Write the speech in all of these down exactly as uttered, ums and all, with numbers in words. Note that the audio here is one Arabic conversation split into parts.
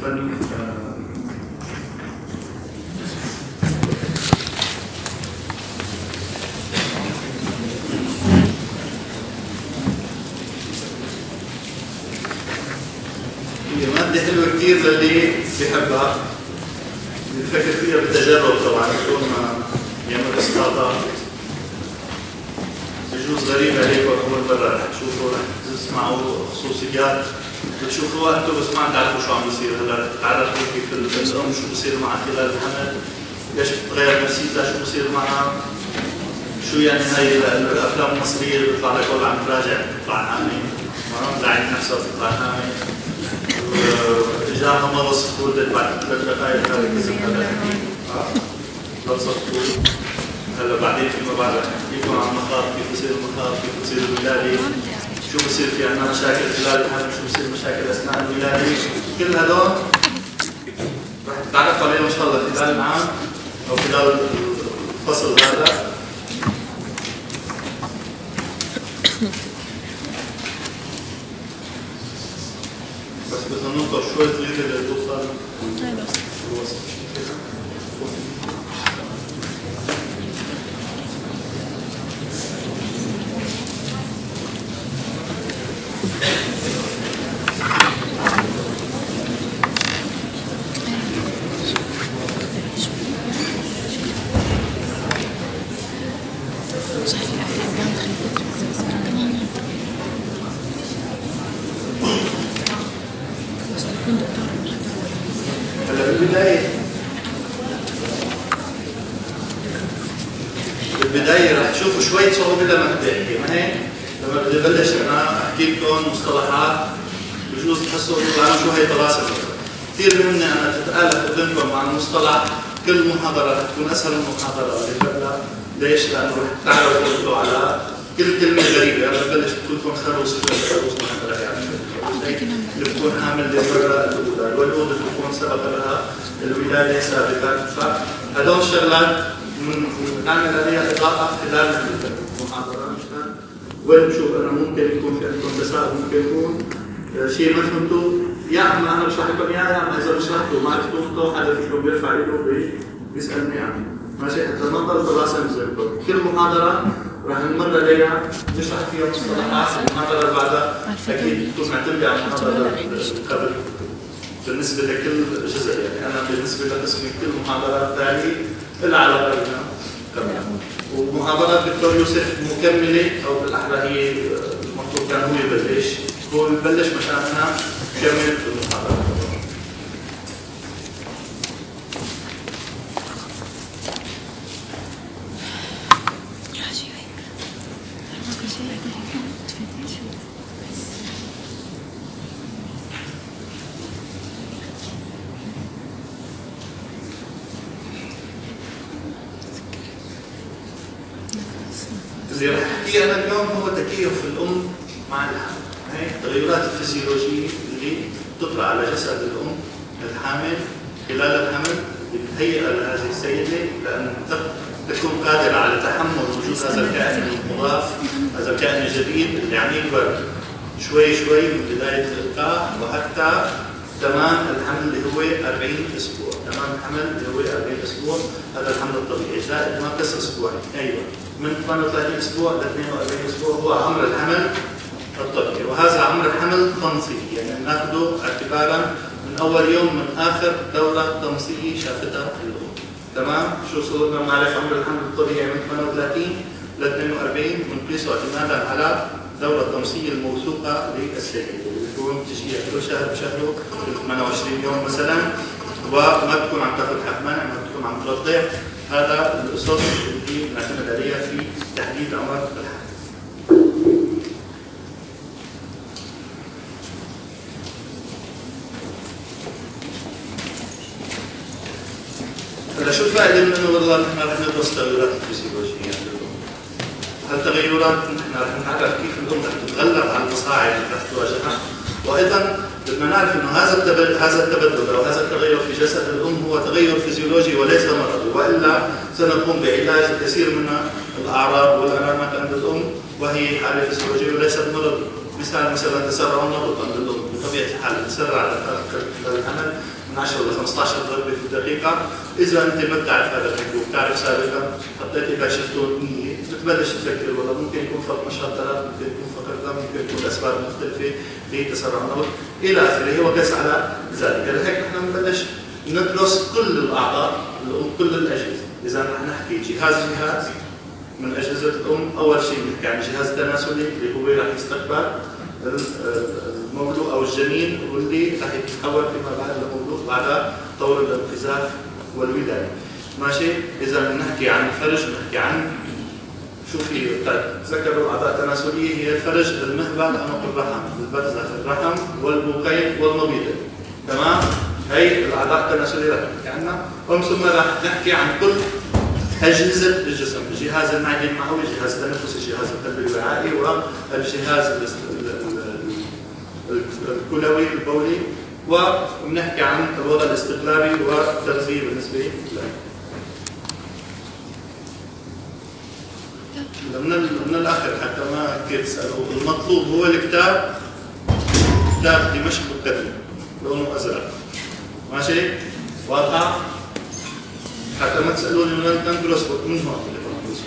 فن هي مادة حلوة كثير للي بيحبها، بيفكر فيها بالتجرب طبعا بدون ما يعمل اسقاطات. بجوز غريب عليكم اول مرة رح تشوفوا، رح تسمعوا خصوصيات بتشوفوها انتم بس ما بتعرفوا شو عم بيصير. هلا رح تتعرفوا كيف الام شو بصير معها خلال الحمل، ليش بتتغير نفسيتها، شو بصير معها، شو يعني هاي الافلام المصرية اللي بيطلع لك والله عم تراجع بتطلع نامي، لاعب نفسها بتطلع نامي، اجاها مرض ولدت بعد ثلاث دقائق هذا كذب هذا الحكي، لا تصدقوا. هلا بعدين فيما بعد رح احكي لكم عن المخاض، كيف بصير المخاض، كيف بصير الولاده، شو بصير في عندنا مشاكل خلال الحمل، شو بصير مشاكل اثناء الولاده، كل هدول رح تتعرفوا عليهم ان شاء الله خلال العام او خلال الفصل هذا. بس بدنا ننطر شوي صغيره لتوصل الوسط. هلا بالبدايه بالبدايه رح تشوفوا شويه صعوبه لما بدي ما هيك؟ لما بدي بلش انا احكي لكم مصطلحات بجوز تحسوا انه انا شو هي طلاسم. كثير مهم انا تتالف اذنكم مع المصطلح، كل محاضره رح تكون اسهل من المحاضره اللي قبلها. ليش؟ لانه رح تعرفوا على كل كلمه غريبه. انا ببلش بقول لكم خروص، شو خروص ما حدا يعرف اللي بتكون حامل للمره الاولى، الولود اللي بتكون سبق لها الولاده سابقا. فهدول الشغلات بنعمل عليها اضاءه خلال المحاضره مشان وين بشوف انا ممكن يكون في عندكم تساؤل، ممكن يكون شيء ما فهمتوا، يا اما انا بشرح لكم اياه، يا اما اذا شرحتوا ما عرفتوا حدا فيكم بيرفع ايده بيسالني عنه. ماشي؟ حتى نضل دراسه نزلكم. كل محاضره رح نمر عليها نشرح فيها مصطلحات. المحاضره اللي بعدها اكيد تكون معتمده على المحاضره قبل بالنسبه لكل جزء. يعني انا بالنسبه لقسمي كل محاضرات ثانيه لها علاقه بها قبل. ومحاضرات دكتور يوسف مكمله، او بالاحرى هي المفروض كان هو يبلش، هو يبلش مشان انا كمل المحاضره. اللي رح احكيه انا اليوم هو تكيف الام مع الحمل. هي التغيرات الفسيولوجيه اللي تطرا على جسد الام الحامل خلال الحمل، اللي بتهيئها لهذه السيده لان تكون قادره على تحمل وجود هذا الكائن المضاف، هذا الكائن الجديد اللي عم يكبر شوي شوي من بدايه الالقاح وحتى تمام الحمل اللي هو أربعين اسبوع. تمام الحمل اللي هو أربعين اسبوع هذا الحمل الطبيعي، زائد ما بس اسبوعين. ايوه من ثمانية وثلاثين اسبوع ل اثنين وأربعين اسبوع هو عمر الحمل الطبيعي، وهذا عمر الحمل تنصيبي، يعني بناخذه اعتبارا من اول يوم من اخر دوره تنصيبيه شافتها الام. تمام؟ شو صرنا بنعرف عمر الحمل الطبيعي من ثمانية وثلاثين ل اثنين وأربعين بنقيسه اعتمادا على الدوره التنصيبيه الموثوقه للسيده اللي بتكون بتجيها كل شهر بشهره ثمانية وعشرين يوم مثلا، وما بتكون عم تاخذ حق منع، ما بتكون عم ترضع. هذا الاسس اللي بنعتمد عليها في تحديد عمر الحمل. هلا شو الفائده من انه والله نحن رح ندرس التغيرات الفسيولوجيه؟ هالتغيرات نحن رح نتعرف كيف الام رح تتغلب على المصاعب اللي رح تواجهها، وايضا بدنا نعرف انه هذا التبدل هذا التبدل او هذا التغير في جسد الام هو تغير فيزيولوجي وليس مرضي، والا سنقوم بعلاج كثير من الاعراض والعلامات عند الام وهي حاله فيزيولوجيه وليست مرض. مثال مثلا تسرع النبض عند الام بطبيعه الحال بتسرع العمل من عشرة ل خمسة عشر ضربه في الدقيقه. اذا انت ما بتعرف هذا الحكي وبتعرف سابقا حطيت اذا شفته مية بتبلش تفكر والله ممكن يكون فقط نشاطات، ممكن يكون فقط دم، ممكن يكون اسباب مختلفه لتسرع النبض الى اخره، وقس على ذلك. لهيك نحن بنبلش ندرس كل الاعضاء وكل الاجهزه. اذا رح نحكي جهاز جهاز من اجهزه الام، اول شيء بنحكي عن جهاز تناسلي اللي هو رح يستقبل المولود او الجنين واللي رح يتحول فيما بعد لمولود بعد طور الانقذاف والولاده. ماشي؟ اذا بنحكي عن الفرج بنحكي عن شو في تذكروا الاعضاء التناسليه هي الفرج، المهبل، عنق الرحم، البرزه في الرحم والبوقين والمبيض. تمام؟ هي الاعضاء التناسليه رح نحكي عنها، ومن ثم رح نحكي عن كل اجهزه الجسم، الجهاز المعدي المعوي، الجهاز التنفسي، الجهاز القلبي الوعائي، والجهاز الكلوي البولي، وبنحكي عن الوضع الاستقلابي والتغذيه بالنسبه له. من من الاخر حتى ما كيف تسالوا، المطلوب هو الكتاب، كتاب دمشق القديم لونه ازرق. ماشي؟ واضحه؟ حتى ما تسالوني من ندرس من هون اللي بدرسه.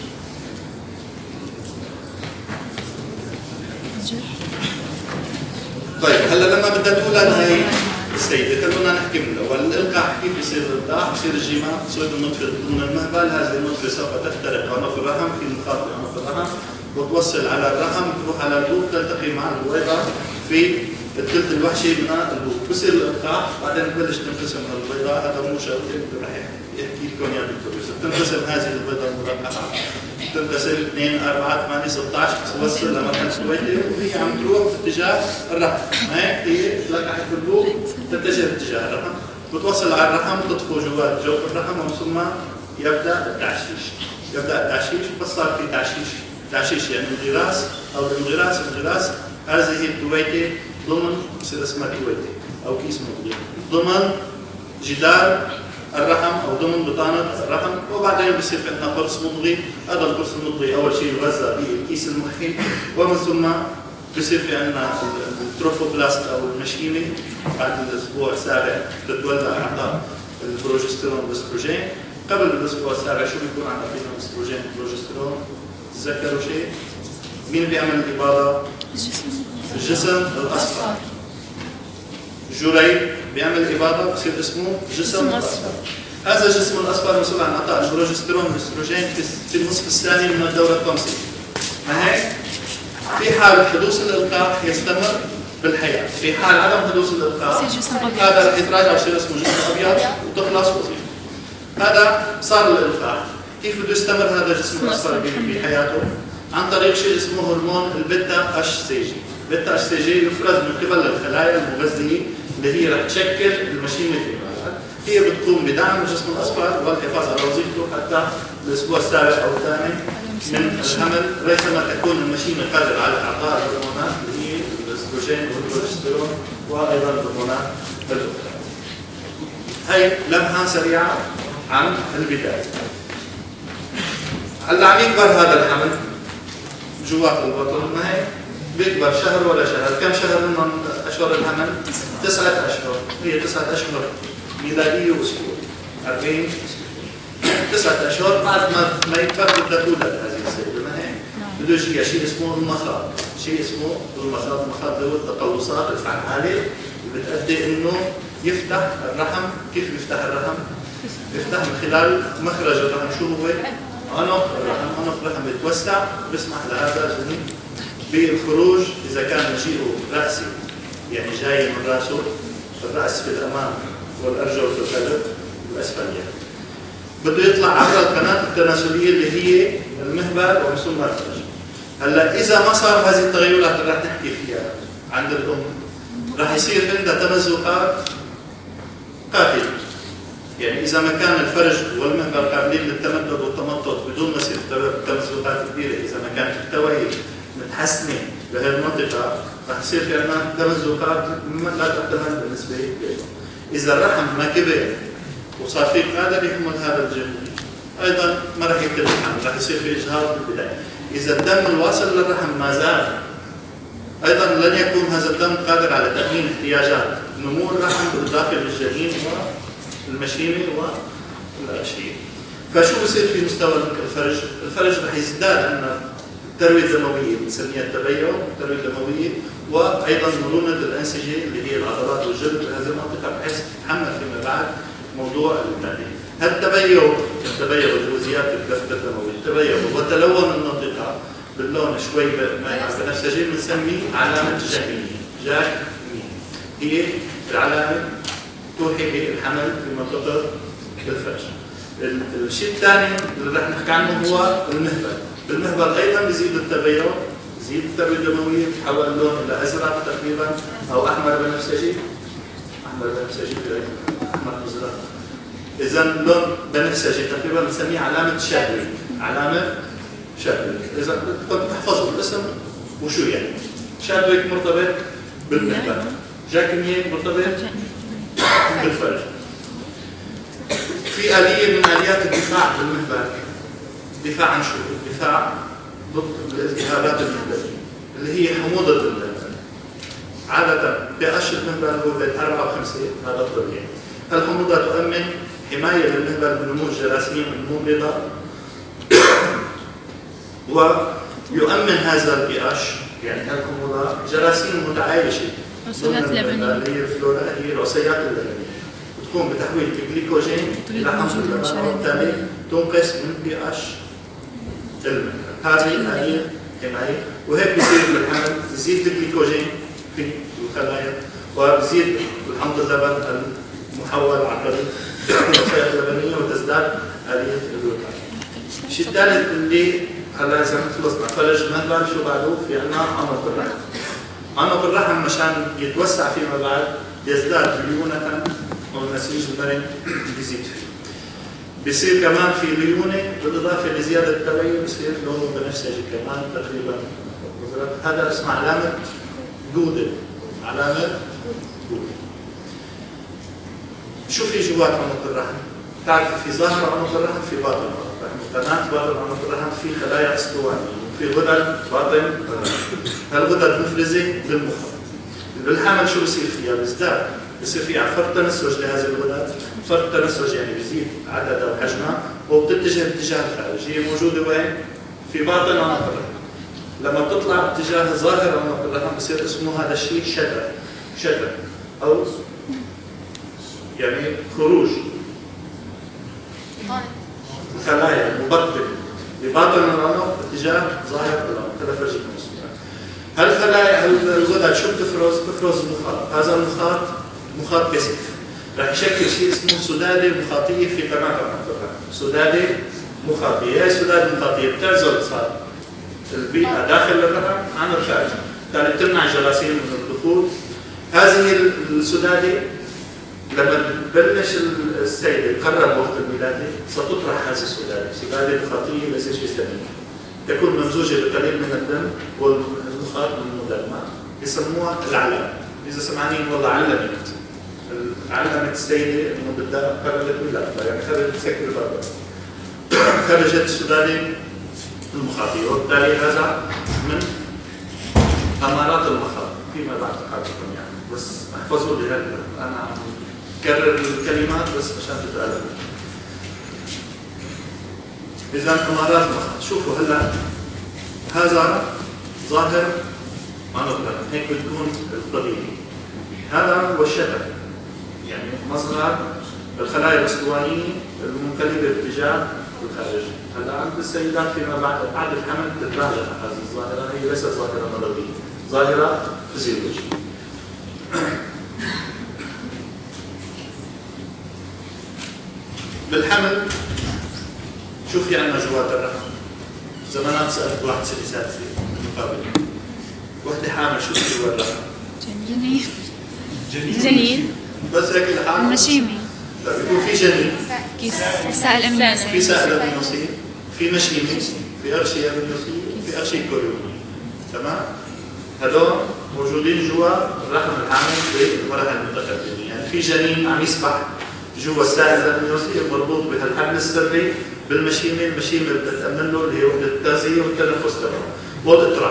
طيب هلا لما بدها تقول انا هي السيده، خلونا نحكي من الاول. الالقاح كيف بيصير الالقاح؟ بصير الجيمات تصيب النطفه ضمن المهبل، هذه النطفه سوف تخترق عنق الرحم في مخاط عنق الرحم وتوصل على الرحم، تروح على البوق تلتقي مع البويضه في الثلث الوحشي من البوق، بصير الالقاح، بعدين تبلش تنقسم البيضه. هذا مو شرط رح يحكي لكم اياه الدكتور يوسف. تنقسم هذه البيضه المرقعه، تنقسم اثنين أربعة ثمانية ستة عشر توصل لمرحله السويدي، وهي عم تروح باتجاه الرحم. هيك هي تلقحت بالبوق تتجه باتجاه الرحم، بتوصل على الرحم وتطفو جوات جوف الرحم، ومن ثم يبدا التعشيش. يبدا التعشيش، بس صار في تعشيش، تعشيش يعني انغراس او الانغراس، انغراس هذه الدويته ضمن بصير اسمها دويته او كيس مضغي ضمن جدار الرحم او ضمن بطانه الرحم، وبعدين بصير في عندنا قرص مضغي. هذا القرص المضغي اول شيء يغذى بالكيس المخي، ومن ثم بصير في عندنا التروفوبلاست او المشيمه. بعد الاسبوع السابع تتولى اعضاء البروجسترون والاستروجين. قبل الاسبوع السابع شو بيكون عندنا فينا الاستروجين والبروجسترون؟ تذكروا شيء؟ مين بيعمل الاباضه؟ الجسم الاصفر. جريب بيعمل اباضه بصير اسمه جسم الاصفر. هذا الجسم الاصفر مسؤول عن اعطاء البروجسترون والاستروجين في النصف الثاني من الدوره التنصيبيه. ما هيك؟ في حال حدوث الالقاح يستمر بالحياه، في حال عدم حدوث الالقاح هذا رح يتراجع ويصير اسمه جسم ابيض وتخلص وظيفته. هذا صار الالقاح. كيف بده يستمر هذا الجسم الاصفر بحياته؟ عن طريق شيء اسمه هرمون البيتا اتش سي جي. البيتا اتش سي جي يفرز من قبل الخلايا المغذيه اللي هي رح تشكل المشيمه فيما بعد. هي بتقوم بدعم الجسم الاصفر والحفاظ على وظيفته حتى الاسبوع السابع او الثامن من الحمل، ريثما تكون المشيمه قادره على اعطاء الهرمونات اللي هي الاستروجين والبروجسترون وايضا الهرمونات الاخرى. هي لمحه سريعه عن البدايه. هلا عم يكبر هذا الحمل جوات البطن، ما هيك؟ بيكبر شهر ولا شهر، كم شهر منهم اشهر الحمل؟ تسعة اشهر، هي تسعة اشهر ميلاديه واسبوع، أربعين اسبوع. تسعة اشهر بعد ما ما يكبر بدها تولد هذه السيده، ما هيك؟ بده يجي شيء اسمه المخاض، شيء اسمه المخاض، المخاض هو التقلصات الفعاله اللي بتؤدي انه يفتح الرحم. كيف بيفتح الرحم؟ بيفتح من خلال مخرج الرحم، شو هو؟ عنق الرحم. عنق الرحم بيتوسع بيسمح لهذا الجنين بالخروج اذا كان مجيئه راسي، يعني جاي من راسه، الراس في الامام والارجل في الخلف والاسفل يعني. بده يطلع عبر القناه التناسليه اللي هي المهبل ومن ثم الفرج. هلا اذا ما صار هذه التغيرات اللي رح نحكي فيها عند الام، رح يصير عندها تمزقات قاتله. يعني اذا ما كان الفرج والمهبل قابلين للتمدد والتمطط بدون ما يصير تمزقات كبيره، اذا ما كانت التوعيه متحسنه بهذه المنطقه، رح يصير في عندنا تمزقات لا تحتمل بالنسبه له. اذا الرحم ما كبر وصار في قادر يحمل هذا الجنين، ايضا ما رح يكتب الحمل، رح يصير في اجهاض بالبدايه. اذا الدم الواصل للرحم ما زال ايضا لن يكون هذا الدم قادر على تامين احتياجات نمو الرحم بالاضافه للجنين والمشيمه والاشعه. فشو بصير في مستوى الفرج؟ الفرج رح يزداد عندنا الترويه الدمويه بنسميها التبيع، الترويه الدمويه، وايضا مرونه الانسجه اللي هي العضلات والجلد بهذه المنطقه بحيث تتحمل فيما بعد موضوع الولادة. التبيع التبيع والجوزيات الكبد الدموي، التبيع وتلون المنطقه باللون شوي مائع بنفسجي بنسميه علامه جاكمية. جاكمية هي العلامه توحي بالحمل في منطقه الفرج. الشيء الثاني اللي رح نحكي عنه هو المهبل. بالمهبل ايضا بيزيد التبيع، بيزيد الترويه الدمويه، بتحول اللون الى ازرق تقريبا او احمر بنفسجي. احمر بنفسجي احمر ازرق. اذا لون بنفسجي تقريبا بنسميه علامه شابريك، علامه شابريك. اذا كنت تحفظوا الاسم وشو يعني. شابريك مرتبط بالمهبل، جاكمية مرتبط بالفرج. في آلية من آليات الدفاع بالمهبل. الدفاع عن شو؟ الدفاع ضد الالتهابات المهبلية اللي هي حموضة المهبل. عادة بقش المهبل هو بين أربعة وخمسة، هذا الطبيعي. الحموضة تؤمن حماية للمهبل من نمو الجراثيم الممرضة ويؤمن هذا البقش يعني الحموضة جراثيم متعايشة عصيات لبنية اللي هي الفلورا، هي العصيات اللبنية تقوم بتحويل الجليكوجين الى حمض اللبن وبالتالي تنقص من بي اتش المهبل. هذه آلية حماية وهيك بصير بالحمل بزيد الجليكوجين في الخلايا وبزيد الحمض اللبن المحول عن طريق العصيات اللبنية وتزداد آلية الوقاية. الشيء الثالث اللي هلا اذا خلصنا فرج مهبل شو بعده؟ في عندنا عنق الرحم. عنق الرحم مشان يتوسع فيما بعد يزداد ليونة والنسيج المرن بيزيد فيه. بصير كمان في ليونه بالاضافه لزياده التبيع بصير لونه بنفسجي كمان تقريبا. هذا اسمه علامه دوده. علامه دوده. شو في جوات عنق الرحم؟ بتعرف في ظاهر عنق الرحم في باطن عنق الرحم، قناه باطن عنق الرحم في خلايا اسطوانيه وفي غدد باطن. هالغدد مفرزه للمخ. بالحمل شو بصير فيها؟ بيزداد بصير في فرط تنسج لهذه الغدد، فرط تنسج يعني بيزيد عددها وحجمها وبتتجه باتجاه الخارج، هي موجوده وين؟ في باطن عنق الرحم. لما بتطلع باتجاه ظاهر عنق الرحم بصير اسمه هذا الشيء شتر، شتر او يعني خروج خلايا مبطنه بباطن العنق باتجاه ظاهر العنق. هذا فرجيكم الصوره. هالخلايا الغدد شو بتفرز؟ بتفرز مخاط، هذا المخاط مخاط كثيف رح يشكل شيء اسمه سداده مخاطيه في قناه عنق الرحم. سداده مخاطيه، هي السداده المخاطيه بتعزل صار البيئه داخل الرحم عن الخارج، بالتالي بتمنع الجراثيم من الدخول. هذه السداده لما تبلش السيده تقرب وقت الولاده ستطرح هذه السداده، سداده مخاطيه ليس شيء سليم، تكون ممزوجه بقليل من الدم والمخاط من المدمى، بسموها العلامه. اذا سمعانين والله علمت علمت السيده انه بدها قررت ولادتها، يعني خرجت سكر البرد، خرجت السداده المخاطيه، وبالتالي هذا من امارات المخاط فيما بعد حضرتكم يعني. بس احفظوا لي هذا، انا عم كرر الكلمات بس عشان تتعلموا. اذا امارات المخاط، شوفوا هلا هذا ظاهر عنق الرحم، هيك بتكون الطبيعي. هذا هو الشتر، يعني مصغر الخلايا الاسطوانيه المنقلبه باتجاه الخارج. هلا عند السيدات فيما بعد بعد الحمل تتراجع هذه الظاهره، هي ليست ظاهره مرضيه، ظاهره فيزيولوجيه. بالحمل شو في عندنا جوات الرحم؟ زمانات سالت واحد سيدات في المقابله، وحده حامل شو في جوا الرحم؟ جنين جنين جنين بس هيك الحامل؟ المشيمي. لا بيكون في جنين، سائل امنيوسي، في سائل امنيوسي، في مشيمي، في اغشيه امنيوسيه، في اغشيه كوريونيه. تمام؟ هدول موجودين جوا الرحم الحامل بالمراحل المتقدمه، يعني في جنين عم يسبح جوا السائل الامنيوسي المربوط بهالحبل السري بالمشيمه، المشيمه بدها تامن له اللي هي وحده التغذيه والتنفس تبعه، والاطراح.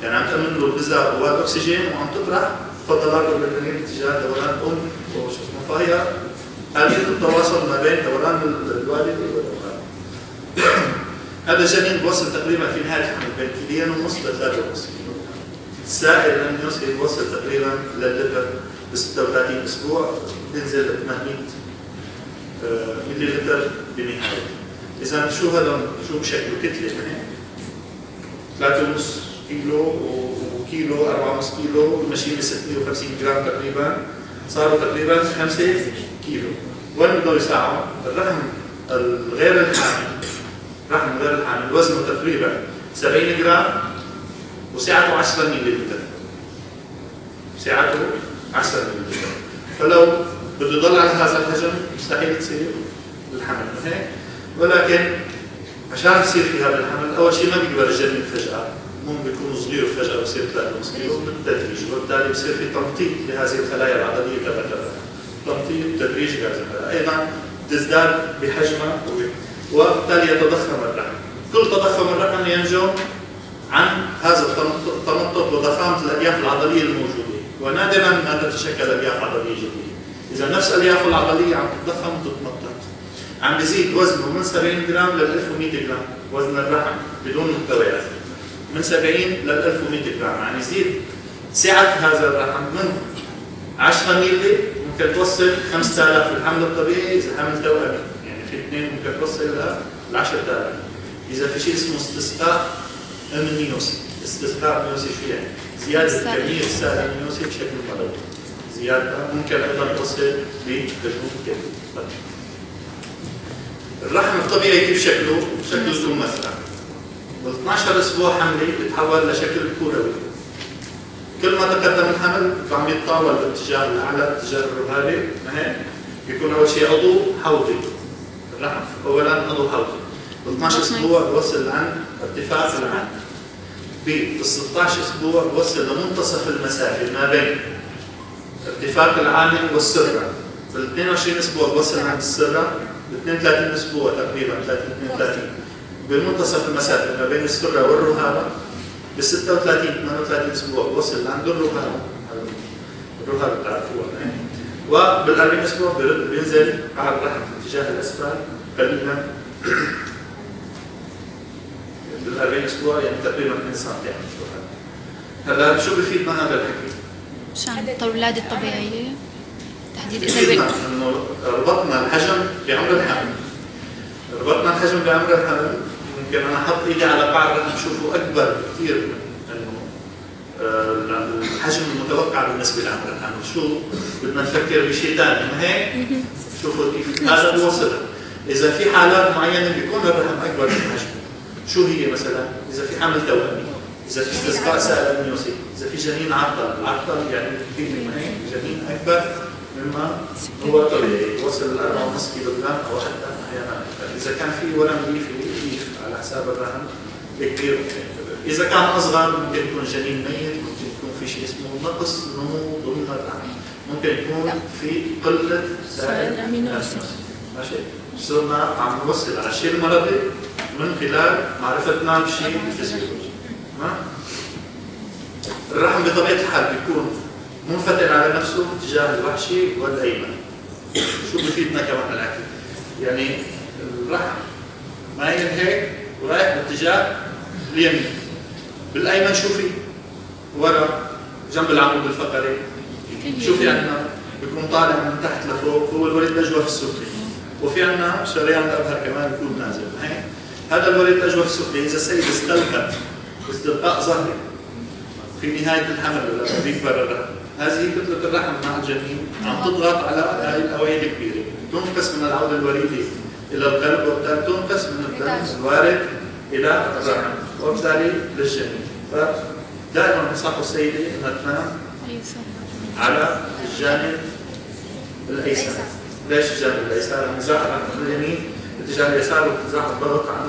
يعني عم تأمن له الغذاء والأكسجين وعم تطرح فضلات البركانية باتجاه دوران الأم وشو اسمه، فهي آلية التواصل ما بين دوران الوالد ودوران. هذا الجنين بوصل تقريبا في نهاية الحمل بين كيلين ونص لثلاثة ونص كيلو. السائل الأمنيوسي بوصل تقريبا لللتر ب ستة وثلاثين أسبوع، بينزل ل ثمانمئة ملي لتر بنهاية. إذا شو هذا شو بشكله كتلة هنا؟ ثلاثة ونص كيلو وكيلو أربعة ونص كيلو والمشيمة ستمئة وخمسين جرام تقريبا، صاروا تقريبا خمسة كيلو. وين بدهم يساعوا؟ الرحم الغير الحامل، الرحم غير الحامل وزنه تقريبا سبعين جرام وسعته عشرة ملي لتر. سعته عشرة ملي لتر. فلو بده يضل على هذا الحجم مستحيل تصير الحمل هيك. ولكن عشان يصير في هذا الحمل اول شيء ما بيكبر الجنين فجأة، ممكن يكون صغير وفجأة بصير ثلاثة ونص كيلو بالتدريج، وبالتالي بصير في تمطيط لهذه الخلايا العضلية كذا كذا. تمطيط تدريج كذا. ايضا تزداد بحجمها وبالتالي يتضخم الرحم. كل تضخم الرحم ينجم عن هذا التمطط وضخامة الالياف العضلية الموجودة، ونادرا ما تتشكل الياف عضلية جديدة. إذا نفس الألياف العضلية عم تتضخم وتتمطط، عم بيزيد وزنه من سبعين جرام لل ألف ومئة جرام، وزن الرحم بدون محتويات من سبعين لل ألف ومئة جرام، يعني يزيد سعة هذا الرحم من عشرة ملي ممكن توصل خمسة آلاف في الحمل الطبيعي، إذا حمل توأمي يعني في اثنين ممكن توصل إلى عشرة آلاف. إذا في شيء اسمه استسقاء أمنيوسي، استسقاء أمنيوسي شو يعني؟ زيادة كمية السائل الأمنيوسي بشكل مرضي. زيادة ممكن أيضا توصل لحجم كبير. الرحم الطبيعي كيف شكله؟ شكله ذو مثلث. بال اثنعش اسبوع حملي بيتحول لشكل كروي. كل ما تقدم الحمل عم يتطاول باتجاه الاعلى، اتجاه الرهابي، ما هيك؟ بيكون اول شيء عضو حوضي. الرحم اولا عضو حوضي. بال اثنعش اسبوع بوصل عن ارتفاع العانة. بال ستة عشر اسبوع بوصل لمنتصف المسافة ما بين ارتفاع العانة والسرة. بال اثنين وعشرين اسبوع بوصل عند السرة. ب اثنين وثلاثين اسبوع تقريبا ثلاثين اثنين وثلاثين بمنتصف المسافه ما بين السره والرهابه. ب ستة وثلاثين ثمانية وثلاثين اسبوع بوصل لعند الرهابه، الرهابه بتعرفوها. وبال أربعين اسبوع بيرد بينزل على الرحم باتجاه الاسفل قليلا. بال أربعين اسبوع يعني تقريبا اثنين سنتيمتر. هلا شو بفيدنا هذا الحكي؟ عشان الولادة الطبيعية تحديد إذا بفيدنا انه ربطنا الحجم بعمر الحمل. ربطنا الحجم بعمر الحمل، ممكن انا احط ايدي على قاع الرحم شوفوا اكبر كثير من انه الحجم المتوقع بالنسبه لعمر الحمل. شو بدنا نفكر بشيء ثاني، ما هيك؟ شوفوا كيف هذا بيوصلها. اذا في حالات معينه بيكون الرحم اكبر من حجمه. شو هي مثلا؟ اذا في حمل توأمي، اذا في استسقاء سائل أمنيوسي، اذا في جنين عرضل، العرضل يعني كثير ما هيك جنين اكبر مما هو طبيعي، وصل ل أربعة ونص كيلو جرام او حتى احيانا اكثر. اذا كان في ورم ليفي ليف على حساب الرحم كبير. اذا كان اصغر ممكن يكون جنين ميت، ممكن يكون في شيء اسمه نقص نمو ضمن الرحم، ممكن يكون في قله سائل أمنيوسي. ماشي؟ صرنا عم نوصل على الشيء المرضي من خلال معرفتنا بشيء فيزيولوجي. تمام؟ الرحم بطبيعه الحال بيكون منفتح على نفسه اتجاه الوحشي والايمن. شو بفيدنا كمان الحكي؟ يعني الرحم مايل هيك ورايح باتجاه اليمين. بالايمن شو في؟ ورا جنب العمود الفقري. شو في عندنا؟ بيكون طالع من تحت لفوق، هو الوريد الاجوف السفلي. وفي عندنا شريان الابهر كمان بيكون نازل. هيك هذا الوريد الاجوف السفلي اذا السيد استلقى استلقاء ظهري في نهايه الحمل لما بيكبر الرحم، هذه كتلة الرحم مع الجنين عم تضغط على هذه الأوعية الكبيرة، تنقص من العودة الوريدي إلى القلب، وبالتالي تنقص من الدم الوارد إلى الرحم، وبالتالي للجنين. فدائما ننصح السيدة أنها تنام على الجانب الأيسر. ليش الجانب الأيسر؟ نزاح الرحم اليمين باتجاه اليسار وانتزاع الضغط عن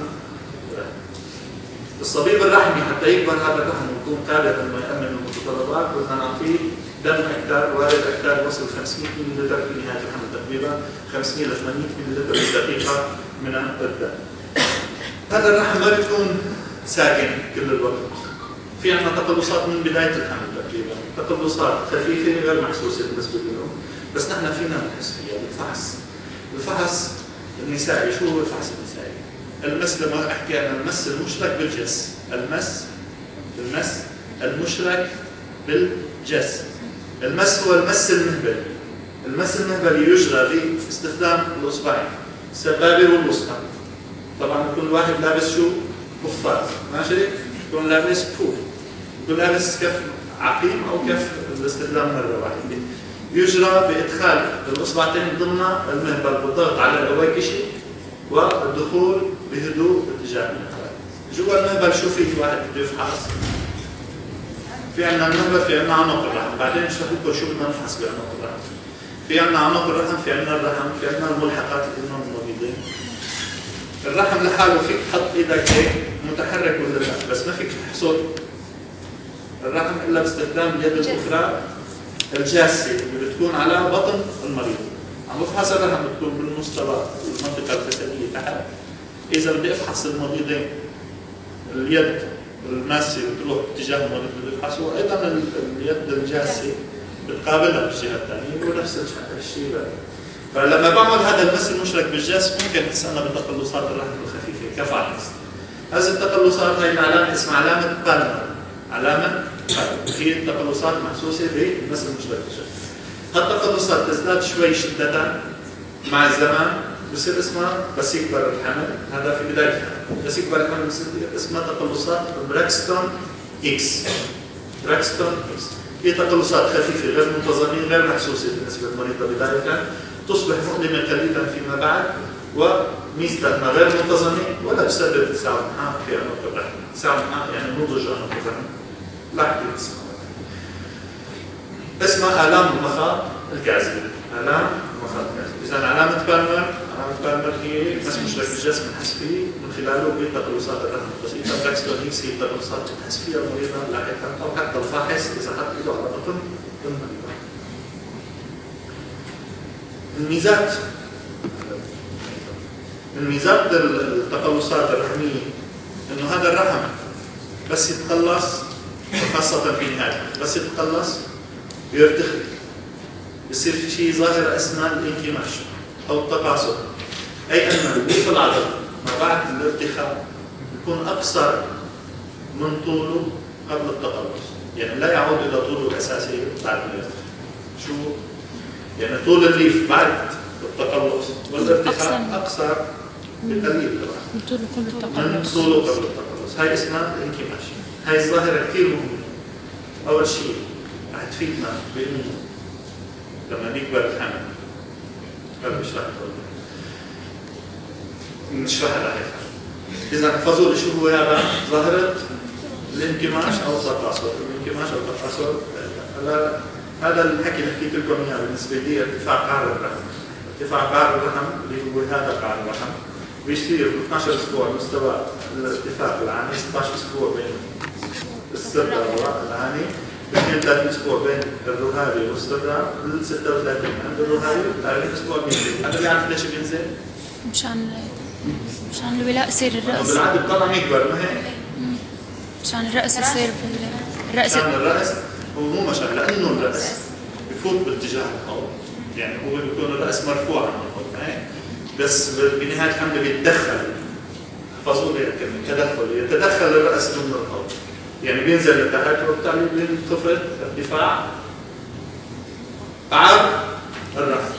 الصبيب الرحمي. حتى يكبر هذا الرحم ويكون قادر انه يامن المتطلبات بدنا نعطيه دم اكثر، وارد اكثر، وصل خمسمئة مللي لتر في نهايه الحمل تقريبا، خمسمئة ل ثمانمئة مللي لتر بالدقيقه من الدم. هذا الرحم ما بيكون ساكن كل الوقت، في عندنا تقلصات من بدايه الحمل تقريبا، تقلصات خفيفه غير محسوسه بالنسبه لهم، بس نحن فينا نحس فيها بالفحص. الفحص النسائي، شو هو الفحص النسائي؟ المس، لما احكي عن المس المشرك بالجس، المس المس المشرك بالجس. المس هو المس المهبلي. المس المهبلي يجرى باستخدام الاصبعين السبابه والوسطى. طبعا كل واحد لابس شو؟ قفاز، ماشي؟ يكون لابس كفوف، يكون لابس كف عقيم او كف باستخدام مره واحده. يجرى بادخال الاصبعتين ضمن المهبل بالضغط على الاواكشي والدخول بهدوء باتجاه المهبل. جوا المهبل شو في واحد بده يفحص؟ في عندنا المهبل، في عندنا عنق الرحم، بعدين اشرح لكم شو بدنا نفحص بعنق الرحم. في عندنا عنق الرحم، في عندنا الرحم، في عندنا الملحقات اللي هن موجودين. الرحم لحاله فيك تحط ايدك هيك متحرك ولا لا، بس ما فيك تحصر الرحم الا باستخدام اليد الاخرى الجاسه اللي بتكون على بطن المريض. عم بفحص الرحم بتكون بالمستوى المنطقه الفساديه تحت. اذا بدي افحص المريضين اليد الماسه بتروح باتجاه المريض اللي بفحصه، ايضا اليد الجاسه بتقابلها بالجهه الثانيه ونفس الشيء. فلما بعمل هذا المس المشرك بالجاس ممكن احس انا بتقلصات الرحم الخفيفه كفحص. هذه التقلصات هي العلامه اسمها علامه بالمر. علامه بالمر هي التقلصات محسوسه بالمس المشرك بالجاس. هالتقلصات تزداد شوي شدة مع الزمان، بصير اسمها بس يكبر الحمل، هذا في بدايه الحمل، بس يكبر الحمل بصير اسمها تقلصات براكستون اكس. براكستون اكس هي تقلصات خفيفه غير منتظمه غير محسوسه بالنسبه للمريضه بدايه، تصبح مؤلمه قليلا فيما بعد، وميزتها انها غير منتظمه ولا تسبب تسامحات في عنق الرحم. تسامحات يعني نضج عنق الرحم، لا كثير تسامحات. اسمها آلام المخاط الكاذبة. آلام المخاط الكاذبة. إذا علامة بالمر، علامة بالمر هي مس مشرك الجسم بنحس فيه من خلاله بتقلصات الرحم البسيطة. براكستون هيكس هي التقلصات بتحس فيها المريضة لاحقا، أو حتى الفاحص إذا حط إيده على بطن المريضة. الميزات من ميزات التقلصات الرحمية إنه هذا الرحم بس يتقلص، وخاصة في نهايته بس يتقلص بيرتخي، بصير في شيء ظاهر اسمه الانكماش او التقاصر، اي ان وقوف العضل ما بعد الارتخاء يكون اقصر من طوله قبل التقلص، يعني لا يعود الى طوله الاساسي بعد ما يرتخي. شو؟ يعني طول الليف بعد التقلص والارتخاء اقصر بقليل طبعا من طوله قبل التقلص. من طوله قبل التقلص، هاي اسمها الانكماش. هاي الظاهرة كثير مهمة. أول شيء رح تفيدنا بإنه لما نكبر الحمل، قبل مش رح تقول نشرحها لاحقا. إذا احفظوا لي شو هو هذا ظاهرة الانكماش أو التقاصر. الانكماش أو التقاصر، هذا هذا الحكي اللي حكيت لكم إياه بالنسبة لي ارتفاع قعر الرحم. ارتفاع قعر الرحم اللي هو هذا قعر الرحم بيصير ب اثنعش اسبوع مستوى الارتفاع العاني، ستة عشر اسبوع بين السرة والعاني، اثنين وثلاثين اسبوع بين الرهابي والسرة، ستة وثلاثين عند الرهابي، ثلاثين اسبوع بينزل. حدا بيعرف ليش بينزل؟ مشان مشان الولاء يصير الرأس. بالعاده بطلع يكبر، ما هيك؟ مشان الرأس يصير الرأس. مشان الرأس هو مو مشان، لأنه الرأس بفوت باتجاه الحوض، يعني هو بيكون الرأس مرفوع عن الحوض، ما هيك؟ بس بنهاية الحمل بيتدخل، احفظوا لي الكلمة، تدخل، يتدخل الرأس ضمن الحوض، يعني بينزل لتحت وبالتالي بينخفض ارتفاع قعر الرحم.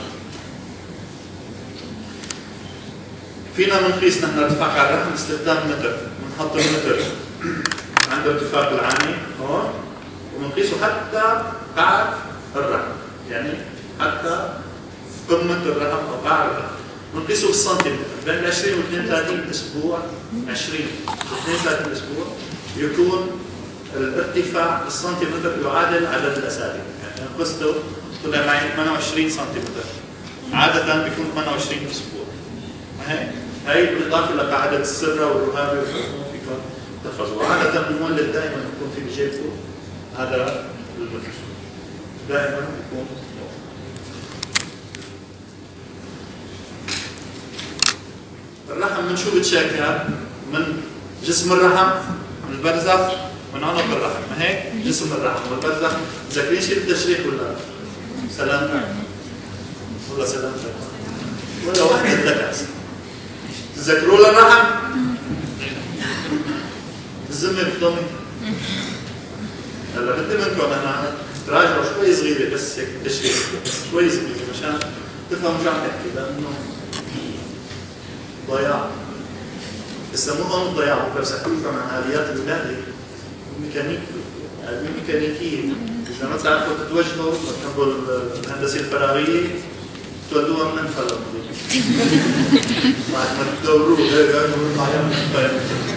فينا بنقيس نحن ارتفاع قعر الرحم باستخدام متر، بنحط المتر عند ارتفاع العاني هون، وبنقيسه حتى قعر الرحم، يعني حتى قمة الرحم أو قعر الرحم. بنقيسه بالسنتيمتر بين عشرين و اثنين وثلاثين اسبوع، عشرين و اثنين وثلاثين اسبوع يكون الارتفاع بالسنتيمتر يعادل عدد الاسابيع، يعني قسته طلع معي ثمانية وعشرين سنتيمتر، عادة بيكون ثمانية وعشرين اسبوع. ما هيك؟ هي بالاضافه لعدد السره والرهابه والحكم فيكم تحفظوا. عادة المولد دائما يكون في بجيبته هذا المتر. دائما يكون الرحم من شو بتشكل؟ من جسم الرحم، من البرزخ، من عنق الرحم، ما هيك؟ جسم الرحم والبرزخ، مذاكرين شيء بالتشريح ولا؟ سلامتك والله سلامتك ولا واحد الدكاس تذكروا له الرحم؟ الزمة بتضمي هلا بدي منكم انا تراجعوا شوي صغيره بس هيك تشريح شوي صغيره مشان تفهموا شو عم تحكي لانه ضياع بسموها الضياع بس احكي لكم عن اليات الولاده ميكانيك الميكانيكيه اذا ما تعرفوا تتوجهوا تحبوا الهندسه الفراغيه تودوها من انفلق بعد ما تدوروه هيك هيك معين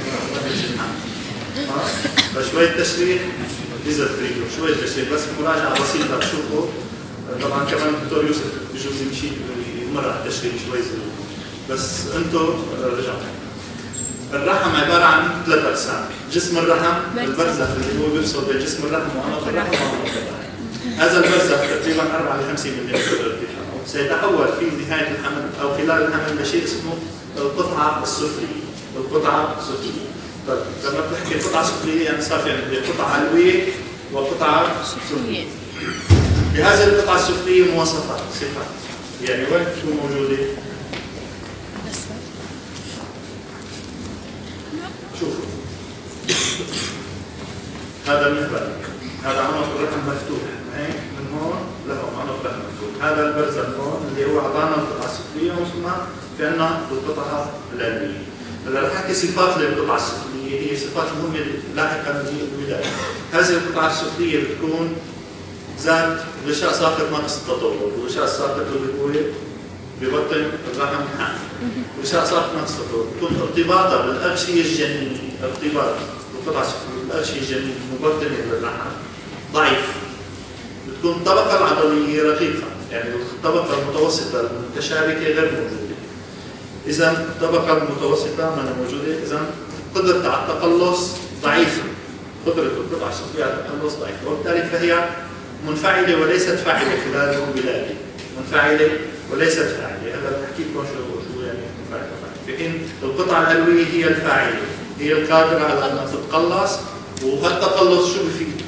فشوية تشريح إذا تريدوا شوية تشريح بس مراجعة بسيطة تشوفوا طبعا كمان الدكتور يوسف بجوز يمشي يمر على التشريح شوي صغير بس انتم رجعوا. الرحم عبارة عن ثلاث أقسام، جسم الرحم البرزخ اللي هو بيفصل بين جسم الرحم وعنق الرحم وعنق الرحم. هذا البرزخ تقريبا أربعة إلى خمسة ملم ارتفاع سيتحول في نهاية الحمل أو خلال الحمل لشيء اسمه القطعة السفلية. القطعة السفلية. طيب لما بنحكي قطعة سفلية يعني صار في عندي قطعة علوية وقطعة سفلية. بهذه القطعة السفلية مواصفات صفات. يعني وين شو موجودة؟ شوفوا هذا المهبل، هذا عنق الرحم مفتوح، هيك من هون لهون عنق الرحم مفتوح، هذا البرزخ هون اللي هو اعطانا القطعة السفلية واسمها في عندنا القطعة العلوية. هلا رح احكي صفات للقطعة السفلية، هي صفات مهمة لاحقا بالولاده. هذه القطعة السفلية بتكون ذات غشاء ساقط ناقص التطور، الغشاء الساقط اللي هو ببطن الرحم حامل. غشاء ساقط ناقص التطور، بتكون ارتباطها بالأغشية الجنينية، ارتباط القطعة السفلية بالأغشية الجنينية المبطنة للرحم ضعيف. بتكون الطبقة العضلية رقيقة، يعني الطبقة المتوسطة المتشابكة غير موجودة. إذا الطبقة المتوسطة ما موجودة، إذا قدرتها على التقلص ضعيفة. قدرة القطعة السفلية على التقلص ضعيفة، وبالتالي فهي منفعلة وليست فاعلة خلال الولادة. منفعلة وليست فاعلة، هلا بحكي لكم شو شو يعني منفعلة وفاعلة. في حين القطعة العلوية هي الفاعلة، هي القادرة على أن تتقلص، وهالتقلص شو بفيد؟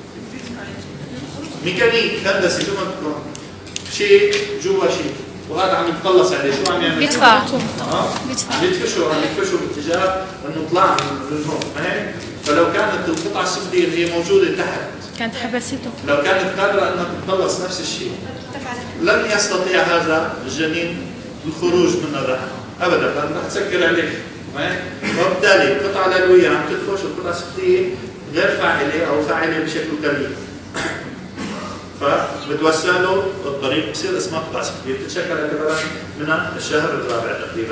ميكانيك هندسي شو ما بتكون؟ شيء جوا شيء، وهذا عم يتقلص عليه، شو عم يعمل؟ بيدفع اه بيدفع عم يدفشوا عم يدفشوا باتجاه انه طلع من هون، ما هيك؟ فلو كانت القطعة السفلية اللي هي موجودة تحت كانت حبسته، لو كانت قادرة انها تتقلص نفس الشيء لن يستطيع هذا الجنين الخروج من الرحم ابدا، لان رح تسكر عليه، ما هيك؟ وبالتالي القطعة العلوية عم تدفش، القطعة السفلية غير فاعلة او فاعلة بشكل قليل. فبتوسع له الطريق بصير اسمها قطعة سفلية، بتتشكل اعتبارا من الشهر الرابع تقريبا.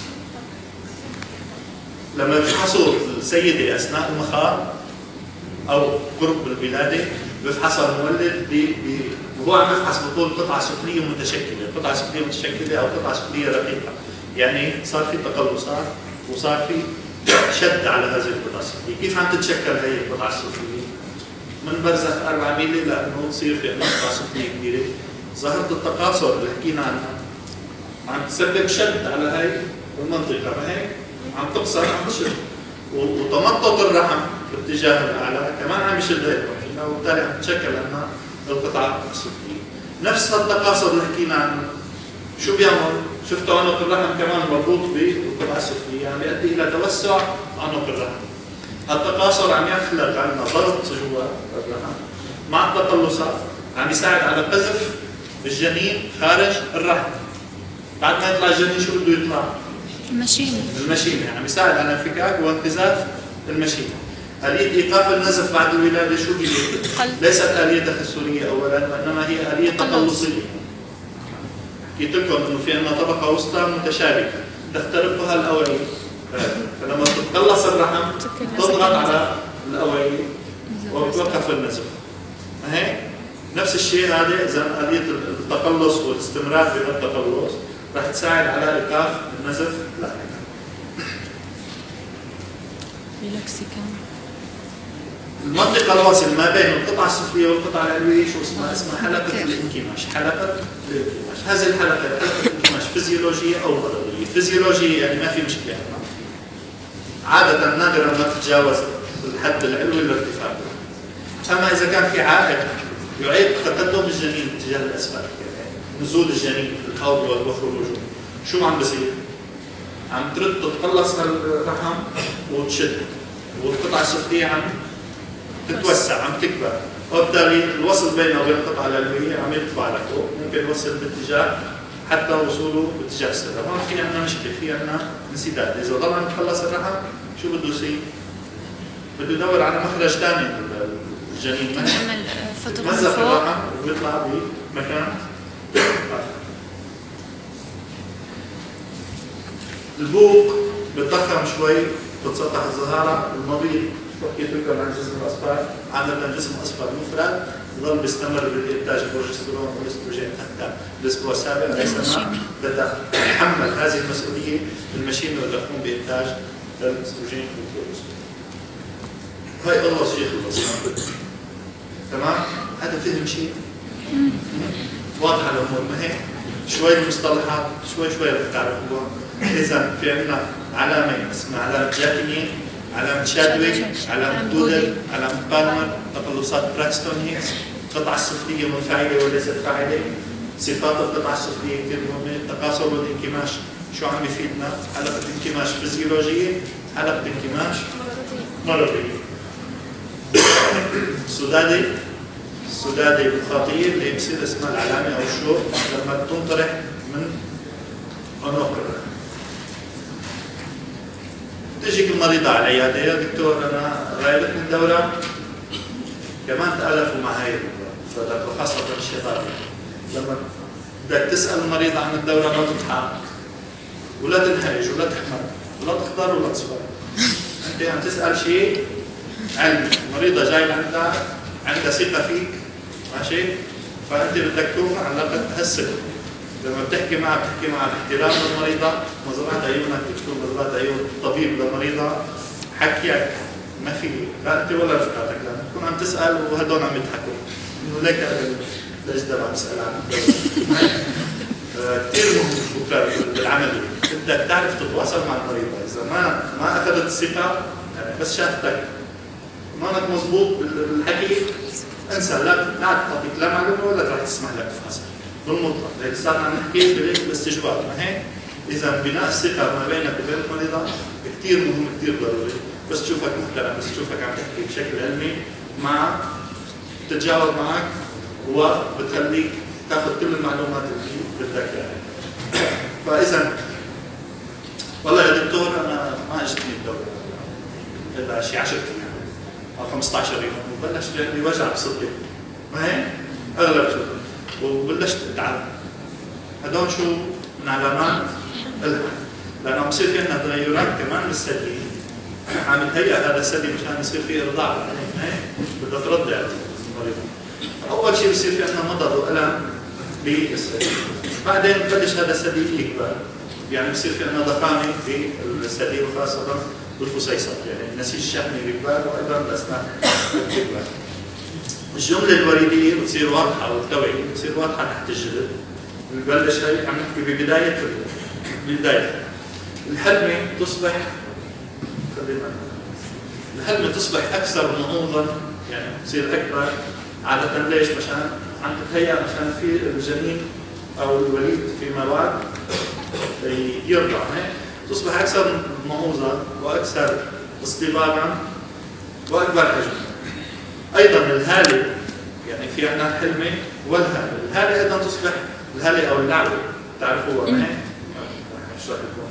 لما بيفحصوا السيدة اثناء المخاض او قرب الولاده بيفحصها المولد وهو عم يفحص بطول قطعة سفلية متشكلة، قطعة سفلية متشكلة او قطعة سفلية رقيقة. يعني صار في تقلصات وصار في شد على هذه القطعة السفلية. كيف عم تتشكل هي القطعة السفلية؟ من برزخ أربعة ميلي لأنه تصير في عندنا قطعة سفلية كبيرة. ظاهرة التقاصر اللي حكينا عنها عم تسبب شد على هي المنطقة، ما هيك؟ عم تقصر عم تشد، وتمطط الرحم باتجاه الأعلى كمان عم يشد هي المنطقة، وبالتالي عم تتشكل عندنا القطعة السفلية. نفس هالتقاصر اللي حكينا عنه شو بيعمل؟ شفتوا عنق الرحم كمان مربوط بالقطعة السفلية، يعني بيؤدي إلى توسع عنق الرحم. التقاصر عم يخلق عندنا ضغط جوا الرحم مع التقلصات، عم يساعد على قذف الجنين خارج الرحم. بعد ما يطلع الجنين شو بده يطلع؟ المشيمة. المشيمة، عم يساعد على انفكاك وانقذاف المشيمة. آلية إيقاف النزف بعد الولادة شو هي؟ ليست آلية تخثرية أولاً، وإنما هي آلية تقلصية. حكيت لكم إنه في عندنا طبقة وسطى متشابكة تخترقها الأوعية. فلما تتقلص الرحم تضغط على الأوعية وتوقف النزف. هيك؟ نفس الشيء هذا إذا آلية التقلص والاستمرار بالتقلص رح تساعد على إيقاف النزف لاحقاً. المنطقة الواصلة ما بين القطعة السفلية والقطعة العلوية شو اسمها؟ اسمها حلقة الانكماش، حلقة الانكماش. هذه الحلقة حلقة الانكماش فيزيولوجية أو مرضية. فيزيولوجية يعني ما في مشكلة، عادة نادرا ما تتجاوز الحد العلوي للارتفاع. اما اذا كان في عائق يعيق تقدم الجنين باتجاه الاسفل، يعني نزول الجنين في الحوض وخروجه، شو عم بصير؟ عم ترد تتقلص الرحم وتشد، والقطعه السفليه عم تتوسع، عم تكبر، وبالتالي الوصل بينه وبين القطعه العلويه عم يطلع لفوق، ممكن يوصل باتجاه حتى وصوله باتجاه السفل. هون في عندنا مشكله، في عندنا انسداد، اذا ضل عم يتقلص الرحم شو بده يصير؟ بده يدور على مخرج ثاني الجنين، نعمل فترة مزق فوق الرحم ويطلع بمكان آخر. البوق بتضخم شوي، بتسطح الظهاره، المريض حكيت لكم عن جسم الاصفر، عاده جسم اصفر مفرد يظل بيستمر بانتاج البروجسترون والاستروجين حتى الاسبوع السابع، بينما بدا يتحمل هذه المسؤوليه المشيمه اللي تقوم بانتاج الاستروجين والبروجسترون. هاي اول شيء خلص. تمام؟ هذا فهم شيء؟ واضحه الامور، ما هيك؟ شوي المصطلحات شوي شوي رح تعرفوها. اذا في عندنا علامه اسمها علامه جاكيني، علامه شادويك، علامه دودل، علامه بالمر، تقلصات براكستون هيكس، القطعه السفليه منفعله وليست فاعله، صفات القطعه السفليه كثير مهمه، التقاصر والانكماش، شو عم بيفيدنا؟ حلقه انكماش فيزيولوجيه، حلقه انكماش مرضيه. السدادي السدادي الخطير اللي بصير اسمها العلامه او الشوك لما تنطرح من عنق الرحم. تجيك المريضه على العياده، يا دكتور انا غايبت من دوره، كمان تالفوا مع هاي الدوره، وخاصه الشباب لما بدك تسال المريضه عن الدوره ما تضحك ولا تنهرج ولا تحمر ولا تخضر ولا تصفر. انت عم تسال شيء علمي، المريضه جاي عندها عندها ثقه فيك، ماشي؟ فانت بدك توقع علاقه هالثقه. لما بتحكي معها بتحكي معها باحترام للمريضه، نظرات عيونك بتكون نظرات عيون طبيب للمريضه، حكيك ما في لا انت ولا رفقاتك، لما تكون عم تسال وهدول عم يضحكوا انه ليك ليش ده عم تسال عن كثير مهم بالعمل، بدك تعرف تتواصل مع المريضه، اذا ما ما اخذت الثقه يعني بس شافتك مانك مضبوط بالحكي انسى، لا لا تعطيك لا معلومه ولا رح تسمح لك تفاصيل بالمطلق، لهيك صار عم نحكي بالاستجواب، ما هيك؟ اذا بناء الثقه ما بينك وبين المريضه كثير مهم كثير ضروري، بس تشوفك محترم، بس تشوفك عم تحكي بشكل علمي مع تتجاوب معك وبتخليك تاخذ كل المعلومات اللي بدك اياها. فاذا والله يا دكتور انا ما اجتني الدوره الا شي عشرة ايام او خمسة عشر يوم وبلش عندي وجع بصدري، ما هيك؟ اغلب شو وبلشت اتعب. هدول شو من علامات الحمل، لانه عم يصير في عندنا تغيرات كمان بالثدي، عم يتهيأ هذا الثدي مشان يصير فيه ارضاع، هيك بدها ترضع المريضه. اول شيء بصير في عندنا مضض والم بالثدي، بعدين ببلش هذا الثدي يكبر، يعني بصير في عندنا ضخامه في الثدي وخاصه بالفصيصات، يعني النسيج الشحمي بيكبر وايضا الاسنان بتكبر. الجمله الوريديه بتصير واضحه والتوعيه بتصير واضحه تحت الجلد. بنبلش هي عم نحكي ببدايه البدايه. الحلمه تصبح الحلمه تصبح اكثر نهوضا، يعني تصير اكبر عاده. ليش؟ مشان عم تتهيأ مشان في الجنين او الوليد فيما بعد يرضع، هيك تصبح اكثر نهوضا واكثر اصطبابا واكبر حجما. ايضا الهاله، يعني في عندنا الحلمه والهاله، الهاله ايضا تصبح الهاله او اللعوه، بتعرفوها ما هيك؟ اشرح لكم.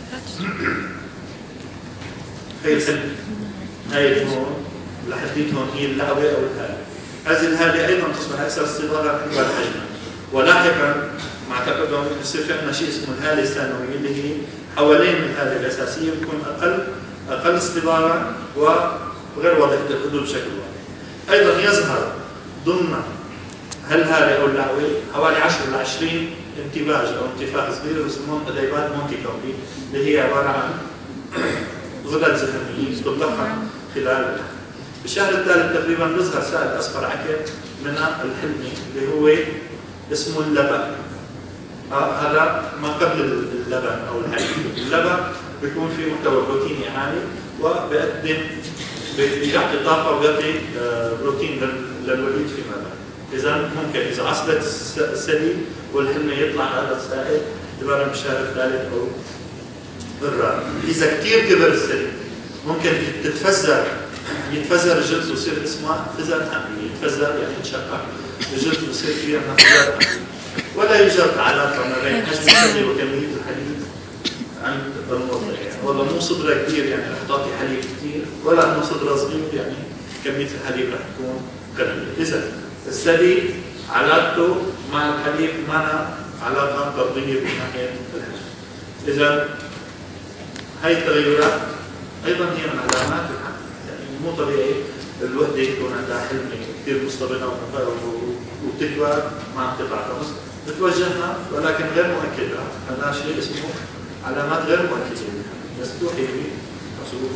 هي الحلمه، هي هون لحديت هون هي اللعوه او الهاله. هذه الهاله ايضا تصبح اكثر اصطبابا واكبر حجما. ولاحقا مع تقدم بصير في عندنا شيء اسمه الهاله الثانويه اللي هي حوالين الهاله الاساسيه بتكون اقل اقل اصطبابا وغير واضحه الحدود بشكل واضح. ايضا يظهر ضمن هالهاله او اللعوه حوالي عشرة ل عشرين انتباج او انتفاخ صغير بسموهم قضيبات مونتي كومبي، اللي هي عباره عن غدد زخميه تتضخم خلال الحمل. بالشهر الثالث تقريبا بيظهر سائل اصفر عكر من الحلمه اللي هو اسمه اللبن. هذا ما قبل اللبن او الحليب. اللبن بيكون فيه محتوى بروتيني عالي وبيقدم بيعطي طاقه وبيعطي بروتين للوليد فيما بعد. اذا ممكن اذا عصبت الثدي والحمل يطلع هذا السائل اعتبارا بالشهر الثالث او الرابع. اذا كثير كبر الثدي ممكن تتفزر يتفزر الجلد ويصير اسمها فزر حملي، يتفزر يعني يتشقق الجلد ويصير فيها فزر حملي. ولا يوجد علاقه ما بين حجم الثدي وكميه الحليب عند المرضى، يعني والله مو صدره كبير يعني رح تعطي حليب كثير، ولا انه صدره صغير يعني كميه الحليب رح تكون قليله. اذا الثدي علاقته مع الحليب ما علاقه طرديه من ناحيه الحجم. اذا هاي التغيرات ايضا هي من علامات الحمل، يعني مو طبيعي الوحده يكون عندها حلم كثير مصطبغه وتكبر مع انقطاع تمس بتوجهها ولكن غير مؤكده، هذا شيء اسمه علامات غير مؤكده للحمل، بس توحي بحصول.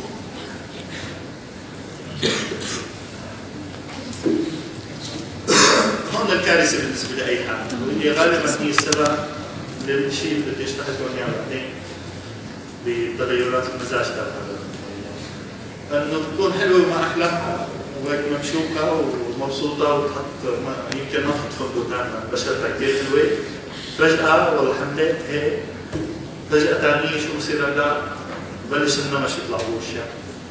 هون الكارثه بالنسبه لاي حامل، واللي غالبا هي السبب للشيء اللي بدي اشتغل اياه بعدين بتغيرات المزاج تبعها، انه تكون حلوه مع احلامها وهيك ممشوقه ومبسوطه وتحط يمكن ما تحط فندق ثاني بشرتها كثير حلوه، فجاه والله حملت هيك فجاه ثانيه شو بصير عندها؟ بلش النمش يطلع بوشها.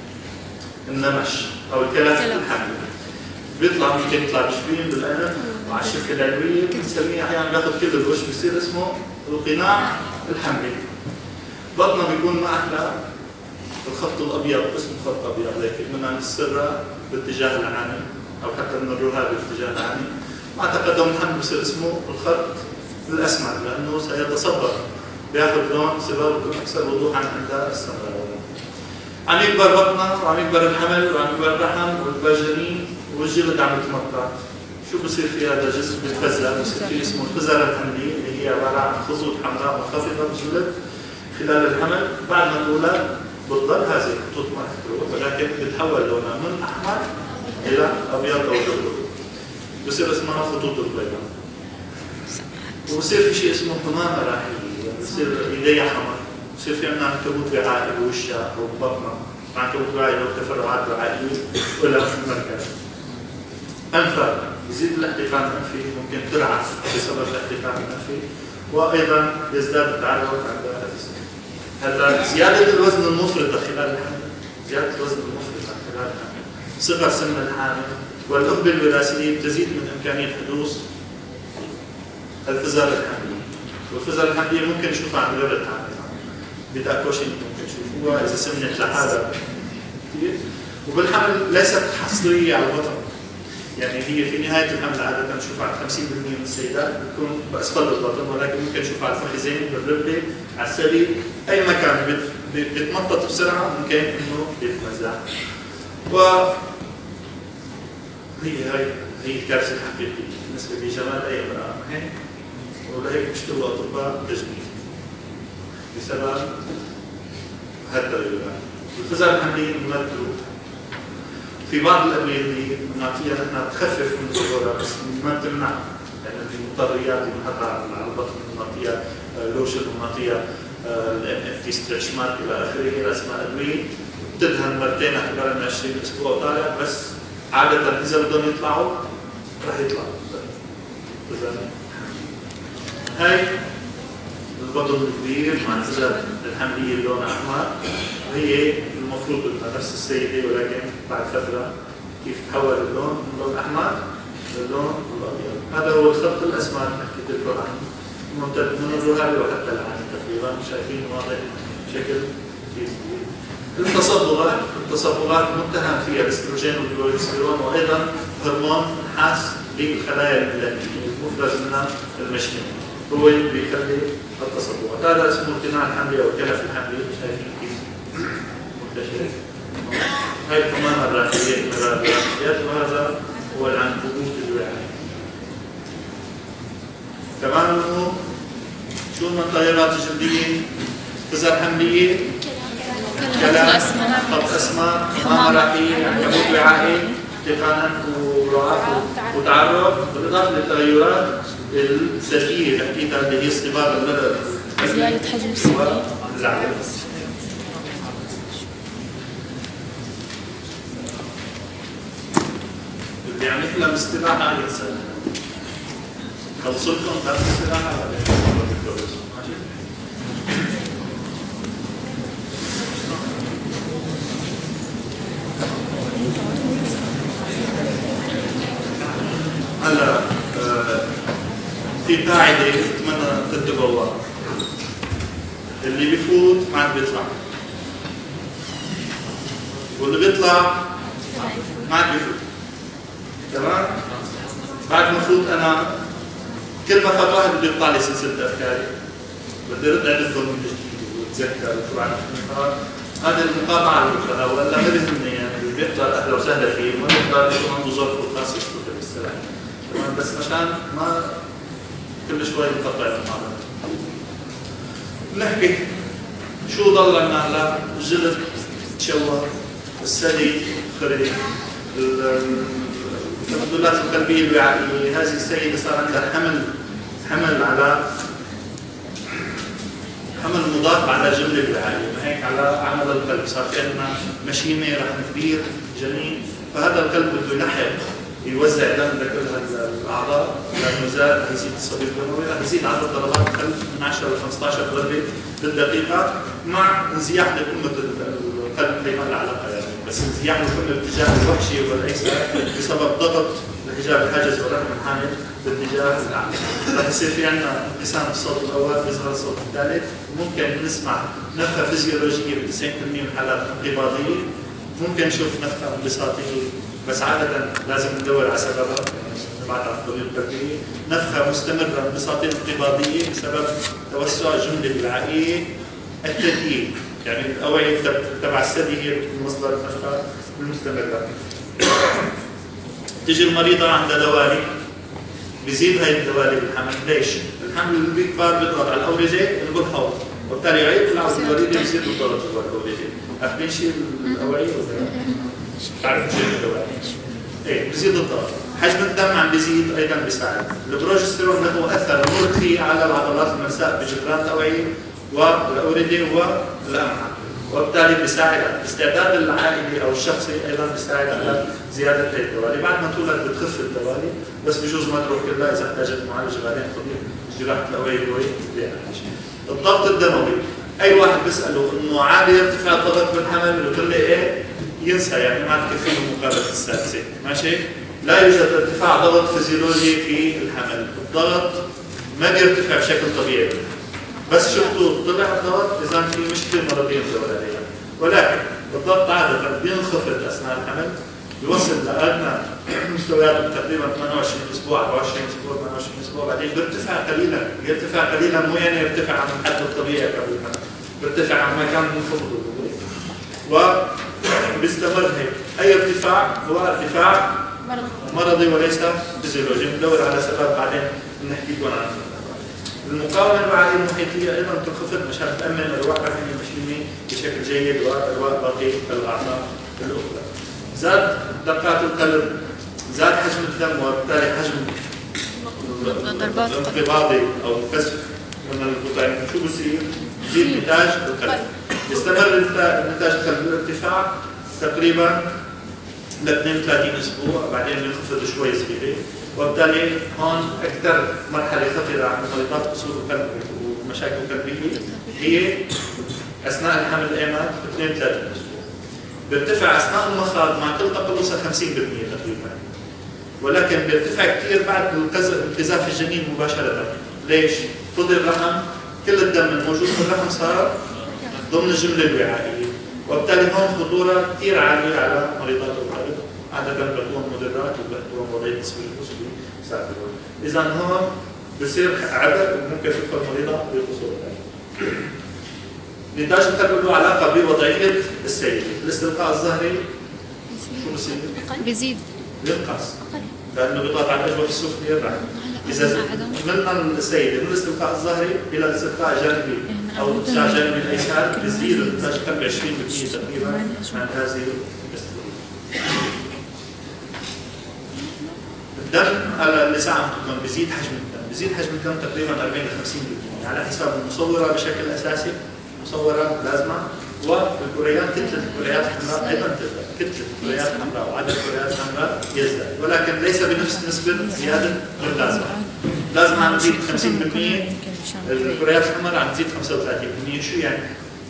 النمش او الكلف الحمل بيطلع، ممكن يطلع بشبين بالعنب وعلى الشفه العلويه بنسميه احيانا بياخذ كل الوش بصير اسمه القناع الحملي. بطنه بيكون ما احلى الخط الابيض، اسمه خط ابيض هيك من عند السره باتجاه العاني او حتى من الرهاب باتجاه العاني. مع تقدم الحمل بصير اسمه الخط الاسمر لانه سيتصبر بياخذ لون صبغه بيكون اكثر وضوحا عند السمراء. عم يكبر بطنه وعم يكبر الحمل وعم يكبر الرحم ويكبر الجنين والجلد عم يتمطط. شو بصير في هذا الجسم؟ بيتفزر، بصير في اسمه الفزره الحمليه اللي هي عباره عن خطوط حمراء منخفضه بالجلد خلال الحمل. بعد ما تولد بتضل هذه الخطوط ما رح تروح ولكن بتتحول لونها من احمر الى ابيض او بيض، بصير اسمها خطوط البيضاء. وبصير في شيء اسمه حمامه راحيه، بصير ايديها حمر، بصير في عندنا عنكبوت وعائي بوشها او ببطنها، عنكبوت وعائي له تفرعات وعائيه ولا في المركز. انفها يزيد الاحتقان الانفي، ممكن ترعف بسبب الاحتقان الانفي، وايضا يزداد التعرض عند الجسم. هلا زياده الوزن المفرطه خلال الحمل، زياده الوزن المفرطه خلال الحمل، صغر سن الحامل والأهبة الوراثية تزيد من امكانيه حدوث الفزار الحملي. والفزار الحمليه ممكن نشوفها عند غير الحامل، بدأ كوشن ممكن تشوفوها اذا سمنت لحالها كثير. وبالحمل ليست حصريه على البطن، يعني هي في نهايه الحمل عاده نشوفها على خمسين بالمئة من السيدات بتكون باسفل البطن، ولكن ممكن نشوفها على الفخذين، بالركبه، على الثدي، اي مكان بيتمطط بسرعه ممكن انه يتمزع. و هي هي هي الكارثه الحقيقيه بالنسبه لجمال اي امراه، هيك ولهيك بيشتغلوا اطباء تجميل بسبب هالتغيرات. الفزار الحمليه بنمثلوا في بعض الادويه اللي بنعطيها نحن بتخفف من ظهورها بس ما بتمنع، يعني المضطريات اللي بنحطها على البطن بنعطيها لوشن بنعطيها انتي ستريتش مارك الى اخره، هي اسمها ادويه بتدهن مرتين اعتبارا من عشرين اسبوع طالع، بس عاده اذا بدهم يطلعوا رح يطلعوا. هاي البطن الكبير مع الفزار الحمليه اللون احمر، وهي المفروض انها نفس السيده ولكن بعد فتره كيف تحول اللون من اللون الاحمر للون الابيض. هذا هو الخط الاسمر اللي حكيت لكم عنه، ممتد من الرهاب وحتى العين تقريبا، شايفين واضح بشكل كثير كبير. التصبغات، التصبغات متهم فيها الاستروجين والبروجستيرون وايضا هرمون حاس بالخلايا الميلانينيه المفرز منها المشتم، هو اللي بيخلي التصبغات. هذا اسمه القناع الحملي او الكلف الحملي، شايفين كيف منتشر. هاي الحمامه الراحيه الراحيات، وهذا هو العنكبوت الوعائي. كمان انه شو من التغيرات الجلديه؟ فزار حمليه، كلام، خط اسمر، حمامه راحيه، عنكبوت وعائي، احتقان انف ورعاف وتعرق، بالاضافه للتغيرات السلبيه اللي حكيتها اللي هي اصطباغ اللبن، زياده حجم الثدي، يحلم استراحة ينسى. خلصوا لكم درس استراحة بعدين ماشي؟ هلا في قاعدة أتمنى تتبعوها. اللي بيفوت ما عاد بيطلع. واللي بيطلع ما عاد بيفوت. تمام؟ بعد ما فوت أنا كل ما فات واحد بده يقطع لي سلسلة أفكاري. بدي أرد عندكم من جديد وأتذكر وشو عرفت من هذه المقاطعة اللي بكرهها ولا ما بيهمني يعني اللي بيحضر أهلا وسهلا فيه وما بيحضر يكون عنده ظرف خاص يشوفه بالسلام. تمام بس عشان ما كل شوي نقطع المحاضرة. نحكي شو ضل لنا هلا؟ الجلد تشوه، الثدي خرج، التبدلات القلبية الوعائية، هذه السيدة صار عندها حمل حمل على حمل مضاف على جملة الوعائية، ما هيك على عمل القلب، صار في عندنا مشيمة رحم كبير جنين، فهذا القلب بده يلحق يوزع دم لكل الاعضاء لانه زاد يزيد الصديد الدموي، رح يزيد عدد ضربات القلب من عشرة ل خمسطعش ضربة بالدقيقة مع انزياح لقمة القلب هي ما لها علاقة يعني، بس انزياح لكل الاتجاه الوحشي والايسر بسبب ضغط الحجاب الحاجز والرحم الحامل باتجاه الاعلى. رح يصير في عندنا انقسام الصوت الاول بيظهر الصوت الثالث، ممكن نسمع نفخة فيزيولوجية ب تسعين بالمئة من الحالات انقباضية، ممكن نشوف نفخة انبساطية بس عادة لازم ندور على سببها بعد عن الطبيب القلبية، نفخة مستمرة انبساطية انقباضية بسبب توسع الجملة الوعائية التثقيل، يعني الأوعية تبع الثدي هي مصدر النفخة المستمرة. تجي المريضة عندها دوالي، بيزيد هاي الدوالي بالحمل، ليش؟ الحمل اللي بيكبر بيضغط على الأوردة اللي بالحوض، وبالتالي يعيد يطلع الوريدة بيصير بالضغط جوا الأوردة. عارفين شيء الأوعية ولا تعرفوا شيء الأوعية؟ ايه بيزيد الضغط، حجم الدم عم بيزيد ايضا بيساعد، البروجسترون له اثر مرخي على العضلات الملساء بجدران الاوعيه والاورده والامعاء، وبالتالي بيساعد على الاستعداد العائلي او الشخصي، ايضا بيساعد على زياده هي الدوالي، بعد ما تولد بتخف الدوالي بس بجوز ما تروح كلها اذا احتاجت معالجه بعدين طبيب جراحه الاوعيه هو بيعالج. الضغط الدموي، اي واحد بيساله انه عادي يرتفع الضغط بالحمل بيقول لي ايه؟ ينسى يعني ما تكفي له مقابله السادسه، ماشي؟ لا يوجد ارتفاع ضغط فيزيولوجي في الحمل، الضغط ما بيرتفع بشكل طبيعي. بس شفتوا طلع الضغط اذا في مشكله مرضيه ندور عليها، ولكن الضغط عاده بينخفض اثناء الحمل، بيوصل لادنى مستوياته تقريبا ثمانية وعشرين اسبوع أربعة وعشرين اسبوع ثمانية وعشرين اسبوع، بعدين بيرتفع قليلا، يرتفع قليلا مو يعني يرتفع عن الحد الطبيعي قبل الحمل، بيرتفع عن ما كان منخفض وبيستمر هيك. اي ارتفاع هو ارتفاع مرضي وليس فيزيولوجي، ندور على سبب بعدين بنحكي لكم عنه. المقاومه الوعائيه المحيطيه ايضا تنخفض مشان تامن ارواح رحم المشيمه بشكل جيد وارواح باقي الاعضاء الاخرى. زاد دقات القلب، زاد حجم الدم وبالتالي حجم الانقباضي او كسف من البطين، شو بصير؟ يزيد نتاج القلب. يستمر نتاج القلب بالارتفاع تقريبا ل اثنين وثلاثين اسبوع، بعدين بينخفض شوي صغيره، وبالتالي هون اكثر مرحله خطيره عند مريضات قصور القلب ومشاكل قلبيه هي اثناء الحمل الايمن اثنين وثلاثين اسبوع. بيرتفع اثناء المخاض مع كل تقلص خمسين بالمئة تقريبا، ولكن بيرتفع كثير بعد انقذاف الجنين مباشره. ليش؟ فضي الرحم، كل الدم الموجود في الرحم صار ضمن الجمله الوعائيه، وبالتالي هون خطوره كثير عاليه على مريضات القلب، عاده بتكون مدرات وبتكون وضعيه نسبه القصور ساكنه. اذا هون بصير عدد وممكن تدخل مريضه بقصور القلب. نتاج القلب له علاقه بوضعيه السيده، الاستلقاء الظهري شو بصير؟ بيزيد بينقص لانه بيضغط على الاجوف السفليه الرحم. اذا من السيده من الاستلقاء الظهري الى الاستلقاء الجانبي او الاتجاه الجانبي الايسر بيزيد نتاج القلب عشرين بالمئة تقريبا عن هذه الاستلقاء. الدم على اللي ساعدتكم بيزيد حجم الدم، بيزيد حجم الدم تقريبا أربعين إلى خمسين بالمئة على حساب المصوره بشكل اساسي، مصوره بلازما والكريات كتلة الكريات الحمراء أيضا تزداد، كتلة الكريات الحمراء وعدد الكريات الحمراء يزداد، ولكن ليس بنفس نسبة زيادة البلازما. البلازما عم تزيد خمسين بالمئة، الكريات الحمراء عم تزيد خمسة وثلاثين بالمئة. شو يعني؟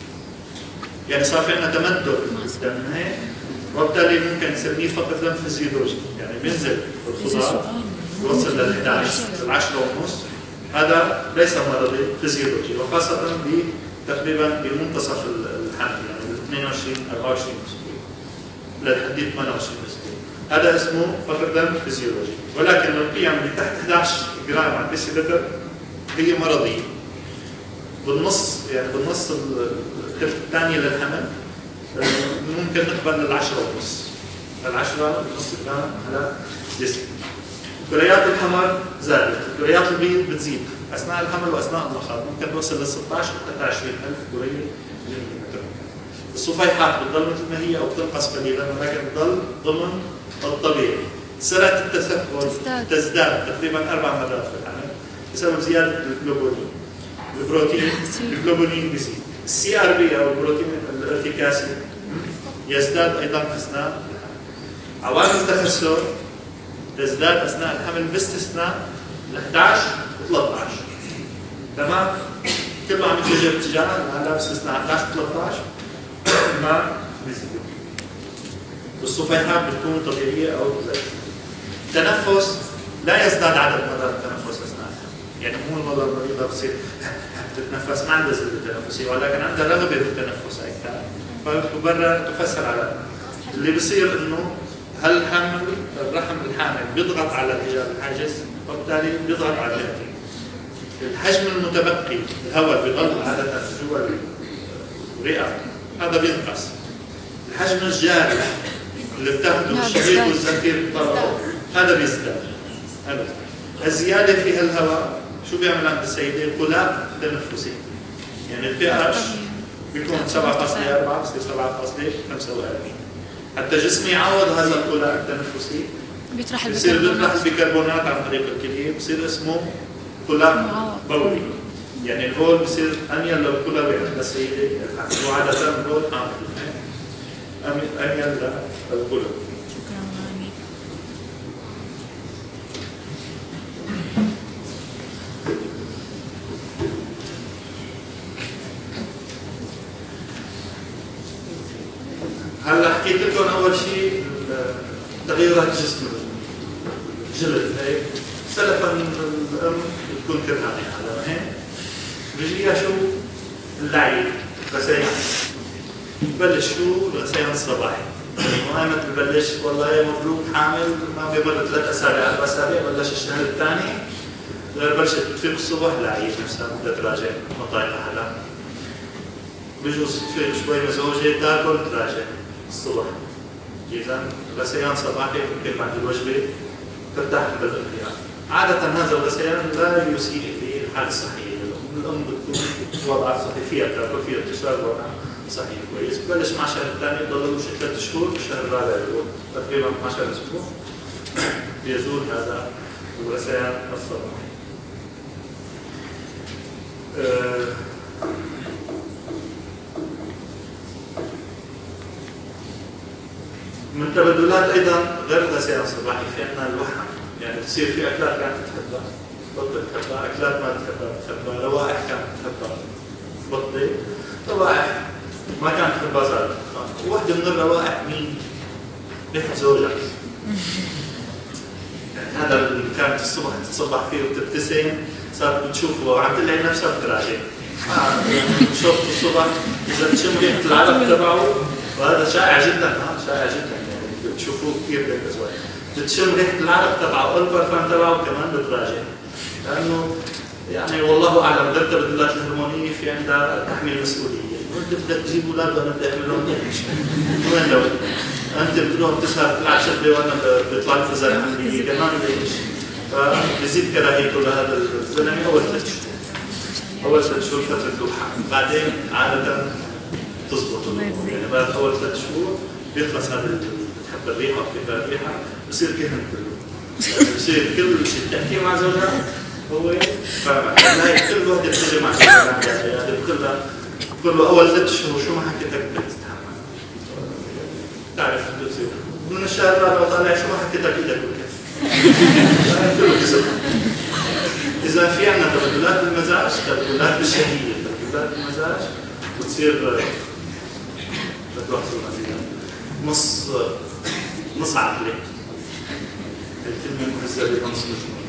يعني صار في عندنا تمدد بالدم هيك، وبالتالي ممكن نسميه فقر دم فيزيولوجي، يعني بينزل الخضار يوصل لل إحدى عشر لل عشرة ونص، هذا ليس مرضي فيزيولوجي، وخاصة تقريبا بمنتصف الحمل يعني من اثنين وعشرين أربعة وعشرين اسبوع لحد ثمانية وعشرين اسبوع، هذا اسمه فقر دم فيزيولوجي. ولكن القيم اللي تحت إحدى عشر جرام على ديسيلتر هي مرضيه بالنص، يعني بالنص الثلث الثاني للحمل ممكن نقبل للعشرة ونص، العشرة ونص جرام على ديسيلتر. الكريات الحمر زادت، الكريات البيض بتزيد اثناء الحمل واثناء اللقاح، ممكن توصل ل ستة عشر حتى عشرين ألف كريه بالمتر. الصفيحات بتضل مثل ما هي او بتنقص قليلا، ولكن بتضل ضمن الطبيعي. سرعه التسفل تزداد تقريبا اربع مرات في الحمل بسبب زياده الجلوبولين. البروتين الجلوبولين بيزيد. السي ار بي او البروتين الارتكاسي يزداد ايضا اثناء الحمل. عوامل التخثر تزداد اثناء الحمل باستثناء ال إحدى عشر و ثلاثة عشر. تمام؟ كل ما عم يتجه باتجاهها هلا باستثناء إحدى عشر و ثلاثة عشر ما بيزيد. الصفيحات بتكون طبيعيه او زائده. التنفس لا يزداد عدد مرات التنفس اثناء الحمل، يعني مو المرضى المريضه بتصير تتنفس ما عندها زله تنفسيه، ولكن عندها رغبه بالتنفس اكثر، فتبرر تفسر على اللي بصير انه هل الحمل الرحم الحامل بيضغط على الحجاب الحاجز وبالتالي بيضغط على الجهتين. الحجم المتبقي الهواء بيضل عادة جوا الرئة هذا بينقص. الحجم الجاري اللي بتاخده الشهيق والزنفير بيطلعوا هذا بيزداد. هذا الزيادة في هالهواء شو بيعمل عند السيدة؟ قلاق تنفسي. يعني البي اتش بيكون سبعة فاصلة أربعة بصير سبعة فاصلة خمسة وأربعين. حتى جسمي يعوض هذا القلاق التنفسي بيطرح بصير بيطرح البيكربونات عن طريق الكليه، بصير اسمه قلاق بولي. يعني البول بصير انيل للكلى عند السيده وعاده البول حامل انيل للكلى. شكرا غاني. هلا حكيت لكم اول شيء تغيرات جسم الجلد هيك سلفا الام بتكون كرهانه على هيك بيجيها شو اللعيب غسيان ببلش شو الغسيان الصباحي وقامت ببلش والله يا مبروك حامل ما بيمر ثلاث اسابيع اربع اسابيع بلش الشهر الثاني غير بلشت تفيق الصبح لعيب نفسها بدها تراجع ما طايقه حدا بجوز تفيق شوي مزعوجه تاكل تراجع الصبح. إذا غسيان صباحي ممكن بعد الوجبة ترتاح بالقيام. عادة هذا الغسيان لا يسيء في الحالة الصحية للأم، الأم بتكون وضعها صحي فيها تاكل فيها تشرب وضعها صحي كويس، ببلش مع الشهر الثاني بضل له شي ثلاث شهور، الشهر الرابع يقول تقريبا اثني عشر أسبوع بيزول هذا الغسيان الصباحي. أه من تبدلات ايضا غير الغسيان الصباحي في عندنا الوحم، يعني بتصير في اكلات كانت تحبها بطل تحبها، اكلات ما بتحبها بتحبها، روائح كانت تحبها بطل، روائح ما كانت تحبها صارت تتخان. وحده من الروائح مين؟ ريحه زوجها. يعني هذا اللي كانت الصبح تتصبح فيه وتبتسم صارت بتشوفه وعم تلاقي نفسها بتراجع. آه شفت الصبح اذا بتشم ريحه العرق تبعه وهذا شائع جدا ها شائع جدا يعني بتشوفوه كثير بالازواج بتشم ريحه العرق تبعه والبرفان تبعه كمان بتراجع لانه يعني والله اعلم غير التبدلات الهرمونيه في عندها تحميل مسؤوليه، انت بدك تجيب اولاد وانا بدي اعمل لهم ايش؟ وين لو انت بتروح تسهر تلعب شغله وانا بيطلع لي فزاعه حمليه كمان ليش؟ فبزيد كراهيته لهذا الزلمه اول ثلاث شهور. اول ثلاث شهور فتره لوحه، بعدين عاده تزبط يعني بعد اول ثلاث شهور بيخلص هذا اللي بتحب الريحه وبتكره الريحه بصير كهن كله يعني بصير كل شيء تحكي مع زوجها هو فاهمك هاي كل وحده بتجي مع زوجها يعني كلها بقول له اول ثلاث شهور شو ما حكيتك بتتحمل. تعرف شو بتصير. من الشهر الرابع طالع شو ما حكيتك ايدك بالكف. اذا في عندنا تبدلات بالمزاج، تبدلات بالشهيه، تبدلات بالمزاج بتصير بتوحشوا مزيدا نص نص عقلي. الكلمه مهذبه نص مجنون.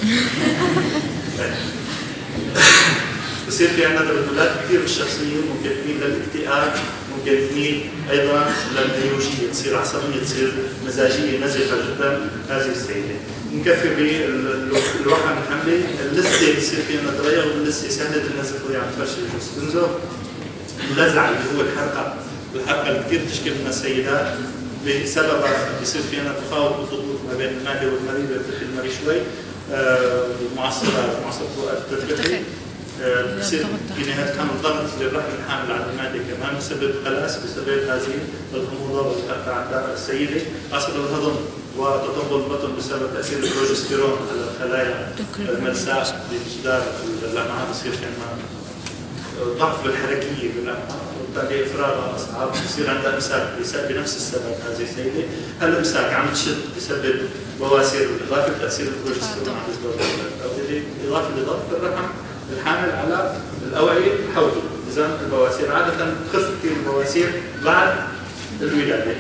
بصير في عندنا تبدلات كثير بالشخصيه، ممكن تميل للاكتئاب، ممكن تميل ايضا للهيوجيه، تصير عصبيه، تصير مزاجيه نزفه جدا هذه السيده. نكفي بالوحم الحملي، اللثه بصير في عندنا تغير باللثه، سهله النزف وهي عم تفرش الجثث، تنزف. اللزعه اللي هو الحرقه، الحرقه اللي كثير تشكل من السيدات بسببها بصير في عندنا تفاوت بالضغوط ما بين المعده والمريء، بيرتخي المريء شوي، معصبه معصبه ترتخي. بصير في نهايه كان الضغط للرحم الحامل على المعده كمان بسبب خلاص بسبب هذه الغموضه والحرقه عند السيده، اصل الهضم وتطبل البطن بسبب تاثير البروجستيرون على الخلايا الملساء بجدار الامعاء، بصير في عندنا ضعف بالحركيه بالامعاء وبالتالي افراغها اصعب، بصير عندها امساك بنفس السبب هذه السيده، هالامساك عم تشد بسبب بواسير بالاضافه لتاثير البروجستيرون على الزوجات او بالاضافه لضغط الرحم الحامل على الاوعيه الحوضيه. اذا البواسير عاده تخف كثير البواسير بعد الولاده.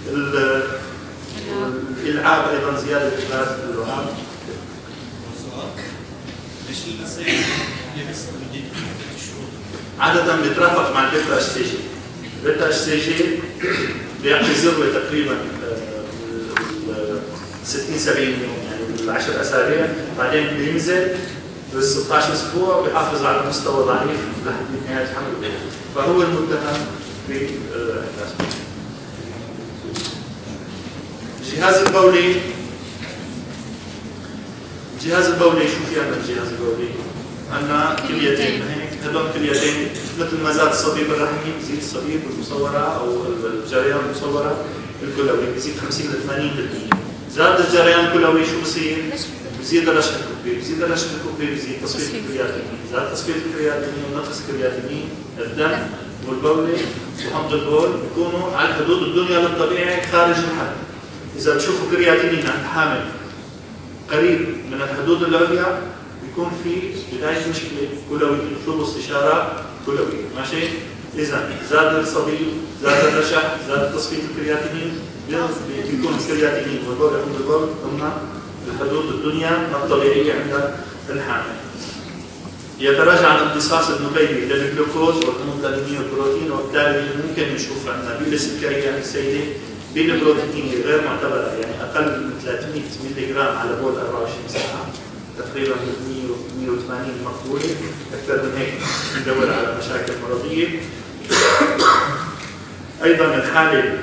الالعاب ايضا زياده افراز اللعاب. ليش السيد يلبس بديك الشهور؟ عاده بيترافق مع البيتا اتش سي جي. البيتا اتش سي جي بيعطي ذروه تقريبا ستين سبعين يوم، يعني بالعشر اسابيع، بعدين بينزل بال ستة عشر اسبوع بيحافظ على مستوى ضعيف لحد نهايه حمل، فهو المتهم باحداثه. الجهاز البولي، الجهاز البولي شو في عندنا الجهاز البولي؟ عندنا كليتين، هيك هدول كليتين مثل ما زاد الصبيب الرحمي بزيد الصبيب المصوره او الجريان المصوره الكلوي بزيد خمسين ل ثمانين بالمئة. زاد الجريان الكلوي شو بصير؟ بزيد الرشح الكبري، بزيد الرشح الكبري بزيد تصفيه الكرياتينين، زاد تصفيه الكرياتينين ونقص الكرياتينين، الدم والبولي وحمض البول بيكونوا على حدود الدنيا للطبيعي خارج الحمل. إذا بتشوفوا كرياتينين عند حامل قريب من الحدود العليا بيكون في بداية مشكلة كلوية، شو استشارة كلوية، ماشي؟ إذا زاد الصبيب، زاد الرشح، زاد تصفية الكرياتينين، بيكون الكرياتينين والبول وحمض البول هم بحدود الدنيا الطبيعية عند الحامل. يتراجع الامتصاص النخامي للجلوكوز والهيموجلوبين والبروتين، وبالتالي ممكن نشوف عندنا بلا سكري عند السيدة، بلا بروتين غير معتبرة، يعني أقل من ثلاثمئة مللي جرام على بول أربعة وعشرين ساعة، تقريبا مئة وثمانين مقبولة، أكثر من هيك ندور على مشاكل مرضية. أيضا الحالة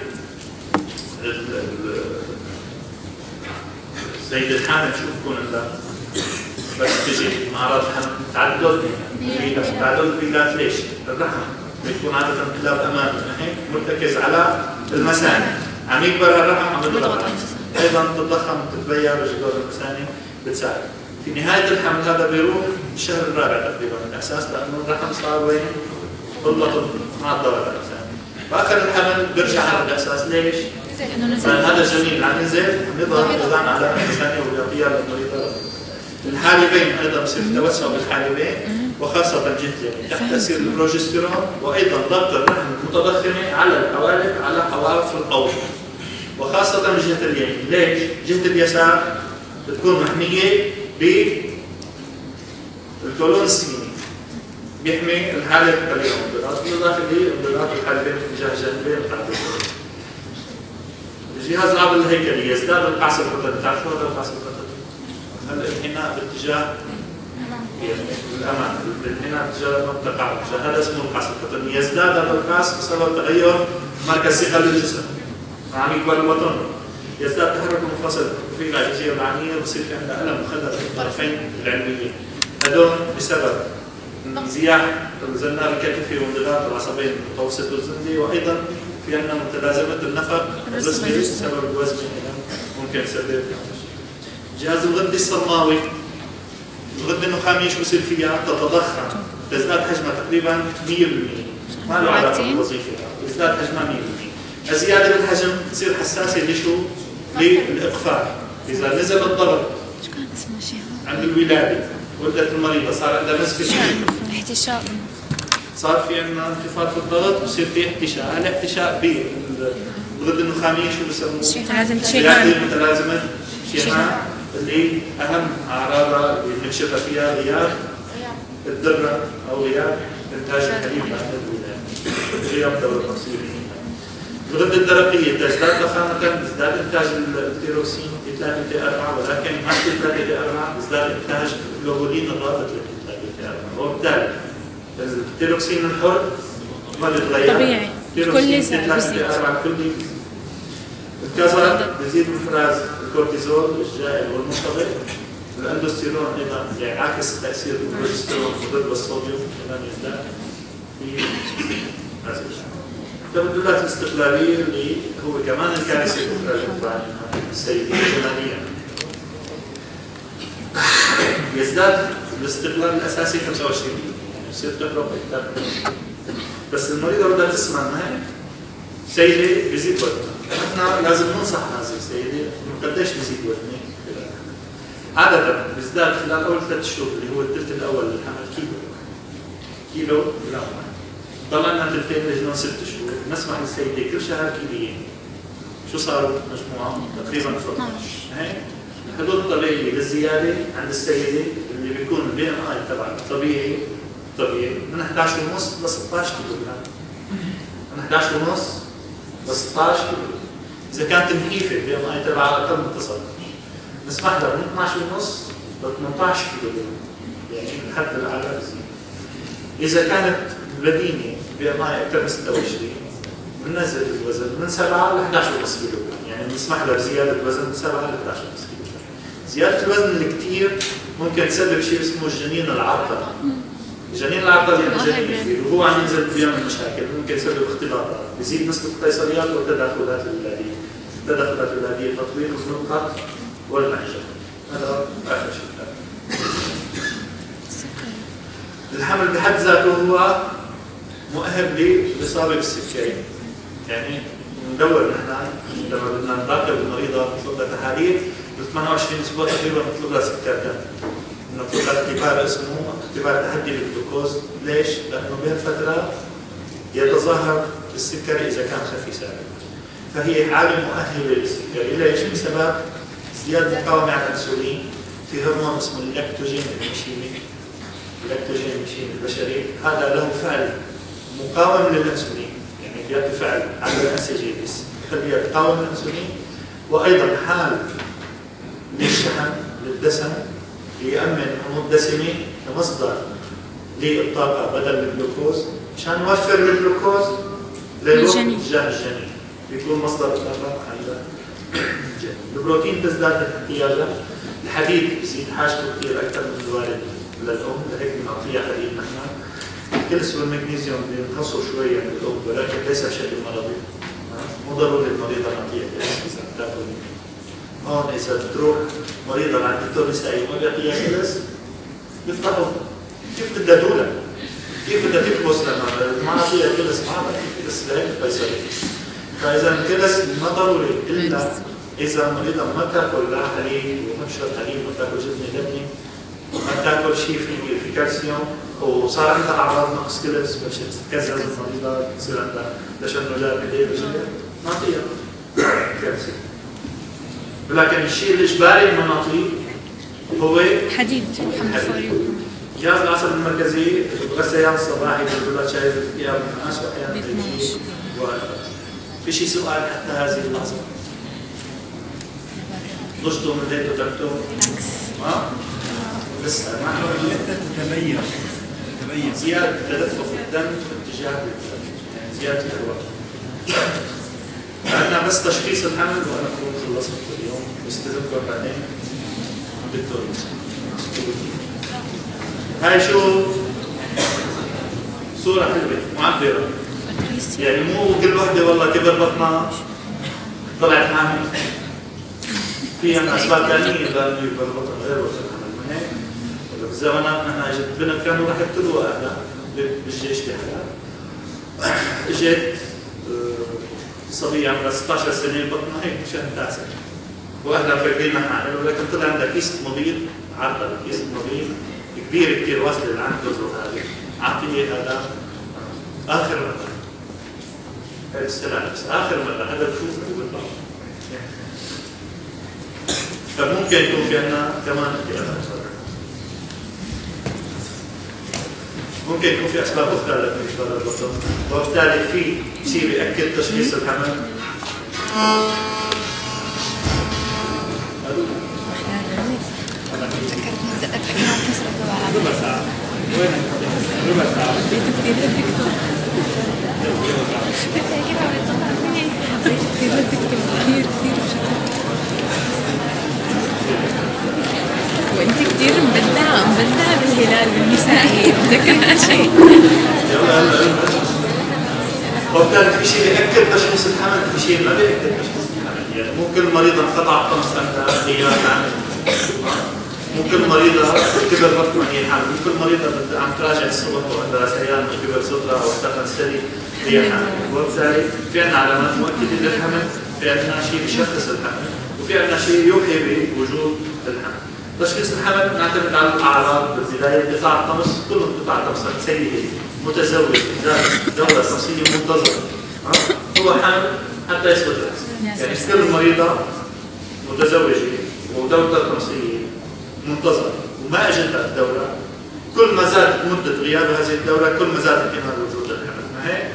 السيدة الحامل شو بكون عندها؟ بس تجي اعراض تعدد تعدد البيلات، ليش؟ الرحم بيكون عاده انقلاب امامي هيك مرتكز على المثانه، عم يكبر الرحم عم يضغط على المثانه، ايضا تتضخم وتتبير الجدار المثاني بتساعد. في نهايه الحمل هذا بيروح الشهر الرابع تقريبا من الاساس، لانه الرحم صار وين؟ بالضغط مع الضغط على المثانه. باخر الحمل بيرجع على الاساس، ليش؟ لان هذا الجنين عم ينزل عم يضغط ايضا على المثانه وبيعطيها للمريضه. الحالبين ايضا بصير توسع بالحالبين وخاصه جهه اليمين تحت تاثير البروجستيرون، وايضا ضغط الرحم المتضخمه على الحوالب على حواف الاوسط وخاصه جهه اليمين. ليش؟ جهه اليسار بتكون محميه بالكولون السميني بيحمي الحالب اليوم، بالاضافه لانضغاط الحالبين اتجاه الجانبين بتاعت الجهاز العضلي الهيكلي. يزداد القعص القطري، بتعرفوا هذا القعص القطري؟ الانحناء باتجاه الامام، الانحناء باتجاه المنطقه، هذا اسمه القعص القطني. يزداد هذا القعص بسبب تغير مركز ثقل الجسم، عم يكبر البطن، يزداد تحرك المفاصل في العجزيه العنيه، بصير في عندنا الم مخدر في الطرفين العلويين، هذول بسبب انزياح الزنار الكتفي وانضغاط العصبين المتوسط والزندي، وايضا في عندنا متلازمه النفق الرسمي بسبب الوزن ممكن تسبب. الجهاز الغدي الصماوي، الغده النخاميه شو بصير فيها؟ تتضخم تزداد حجمها تقريبا مية بالمية، ما له علاقه بالوظيفه، يزداد حجمها مية بالمية. الزياده بالحجم تصير حساسه لشو؟ للاقفال. اذا نزل الضغط شو كان اسمه شيء عند الولاده ولدت المريضه صار عندها نزفه، احتشاء، صار في عندنا انخفاض في الضغط ويصير في احتشاء. هلا احتشاء بالغده النخاميه شو بسموه؟ متلازمة شيهان. متلازمه شيهان اللي اهم اعراضها اللي بنكشفها فيها غياب الدره او غياب انتاج الحليب بعد الولاده، غياب دوره تفصيليه. الغده الدرقيه تزداد ضخامه تزداد انتاج التيروكسين في ثلاثة إلى أربعة، ولكن ما في ثلاثة إلى أربعة يزداد انتاج الجلوبولين الرابط ل ثلاثة إلى أربعة، وبالتالي التيروكسين الحر ما بيتغير طبيعي كل سنه بيزيد. الكازات بيزيد افراز الكورتيزول الجائل والمنطبق، الاندوستيرون ايضا يعكس تاثير البروجسترون وضد الصوديوم كمان يزداد في هذا الشيء. التبدلات الاستقلاليه اللي هو كمان الكارثه الاخرى اللي السيديه الجماليه. يزداد الاستقلال الاساسي خمسة وعشرين بالمئة، يصير تقرب اكثر، بس المريضه بدها تسمع انها سيده بيزيد وزنها، نحن لازم ننصح هذه السيده انه قديش بيزيد وزنك. عاده بيزداد خلال اول ثلاث شهور اللي هو الثلث الاول للحمل كيلو كيلو جرام، ضل لنا ثلثين لجنون ست شهور، نسمح للسيده كل شهر كيلوين. شو صاروا مجموعه؟ تقريبا ثلاثة عشر. هيك الحدود الطبيعيه للزياده عند السيده اللي بيكون البي ام اي تبعها طبيعي طبيعي من إحدى عشر ونص ل ستة عشر كيلو جرام. من إحدى عشر ونص ل ستة عشر كيلو. اذا كانت نحيفه البي ام اي تبعها اقل من تسعة عشر نسمح لها من اثني عشر ونص ل ثمانية عشر كيلو جرام، يعني الحد الاعلى بزيد. اذا كانت بدينه بي ام اي اكثر من ستة وعشرين بننزل الوزن من سبعة ل إحدى عشر ونص كيلو جرام، يعني بنسمح لها بزياده الوزن من سبعة ل إحدى عشر ونص كيلو جرام. زياده الوزن الكثير ممكن تسبب شيء اسمه الجنين العرضلي. الجنين العرضلي يعني جنين كثير وهو عم ينزل بيعمل مشاكل، ممكن يسبب اختلاطات، بيزيد نسبه القيصريات والتدخلات الولاديه. التدخلات الولاديه تطويل الخلقه والمعجه. هذا اخر شيء. الحمل بحد ذاته هو مؤهب للاصابه بالسكري. يعني ندور نحن لما بدنا نراقب المريضه نطلب لها تحاليل ب ثمانية وعشرين اسبوع تقريبا نطلب لها سكر دم. نطلب لها اختبار اسمه اختبار تحدي بالجلوكوز، ليش؟ لانه بهالفتره يتظاهر السكري اذا كان خفي سابق. فهي حاله مؤهله للسكري، ليش؟ بسبب ازدياد مقاومه على الانسولين في هرمون اسمه اللاكتوجين المشيمي. اللاكتوجين المشيمي البشري هذا له فعل مقاوم للانسولين، يعني بيعطي فعل على الانسجه بس يخليها تقاوم الانسولين، وايضا حال للشحن للدسم ليأمن حموض دسمي كمصدر للطاقه بدل الجلوكوز، مشان نوفر الجلوكوز للجنين الجنين بيكون مصدر الطاقه عند الجنين. البروتين تزداد احتياجها، الحديد بيزيد حاجته كثير اكثر من الوالد للام، لهيك بنعطيها حديد نحن. الكلسيوم والمغنيسيوم بينقصوا شويه من الام ولكن ليس بشكل مرضي. مو ضروري المريضه نعطيها كلس اذا بتاكل. هون اذا بتروح مريضه عند دكتور نسائي ما بيعطيها كلس بيفضحوا. كيف بدها تولد؟ كيف بدها تكبس لما ما اعطيها كلس؟ ما اعطيها كلس لهيك قيصري. فاذا الكلس ما ضروري الا اذا المريضه ما تاكل لا حليب وما تشرب حليب وما تاكل جبنه لبنه ما تاكل شيء في في كالسيوم وصار عندها اعراض نقص كلس بلشت تتكزز المريضه بصير عندها تشنجات بالايد نعطيها كالسيوم. ولكن الشيء الاجباري انه نعطيه هو حديد حمض فوليك. جهاز العصب المركزي الغثيان الصباحي بالبلد شايف ايام الناس واحيانا في شيء سؤال حتى هذه اللحظه؟ ضجتوا من ليت وتركتوا؟ ما؟ لسه ما تتبين تتبين زيادة تدفق الدم في اتجاه الدم، يعني زيادة الألوان. عندنا بس تشخيص الحمل وأنا أكون خلصت اليوم، بستذكر بعدين دكتور. هاي شو صورة حلوة معبرة، يعني مو كل وحدة والله كبر بطنها طلعت حامل. فيها أسباب ثانية لأنه يكبر بطن غير وصل الحمل، ما هيك؟ ولا زمانات نحن اجت بنت كانوا رح يقتلوا اهلها بالجيش بحلب. اجت صبية عمرها ستة عشر سنة بطنها هيك شهر تاسع. واهلها فاكرينها حامل ولكن طلع عندها كيس مبيض عرضة كيس مبيض كبير كثير واصلة لعند جوزها هذه. اعطيه هذا اخر مرة. هذا السنة بس اخر مرة هذا بشوفه بالبعض. فممكن يكون في عندنا كمان اختلافات. ممكن يكون في اسباب اخرى لانتشار البطن، وبالتالي في شيء بيأكد تشخيص الحمل. ربع ساعة. وين؟ ربع ساعة. كثير الدكتور. كثير الدكتور كثير كثير بشكل. وانت كثير مبدعة مبدعة بالهلال بالنسائي ذكرنا شيء. يلا يلا وبالتالي في شيء بيأكد تشخيص الحمل، في شيء ما بيأكد تشخيص الحمل، يعني ممكن مريضة انقطع الطمس عندها غياب حامل. ممكن مريضة كبر بطن هي حامل، ممكن مريضة عم تراجع الصبح وعندها سيان كبر صدرها او اختفى الثدي هي حامل، وبالتالي في عندنا علامات مؤكدة للحمل، في عندنا شيء بيشخص الحمل، وفي عندنا شيء يوحي بوجود الحمل. تشخيص الحمل نعتمد على الاعراض بالبدايه، قطاع الطمس، كل قطاع الطمس سيئه، متزوج، دوره طمسيه منتظمه، هو حمل حتى يثبت الحمل. يعني كل مريضه متزوجه ودورتها طمسيه منتظمه وما اجتها الدوره، كل ما زادت مده غياب هذه الدوره كل ما زاد احتمال وجود الحمل، ما هيك؟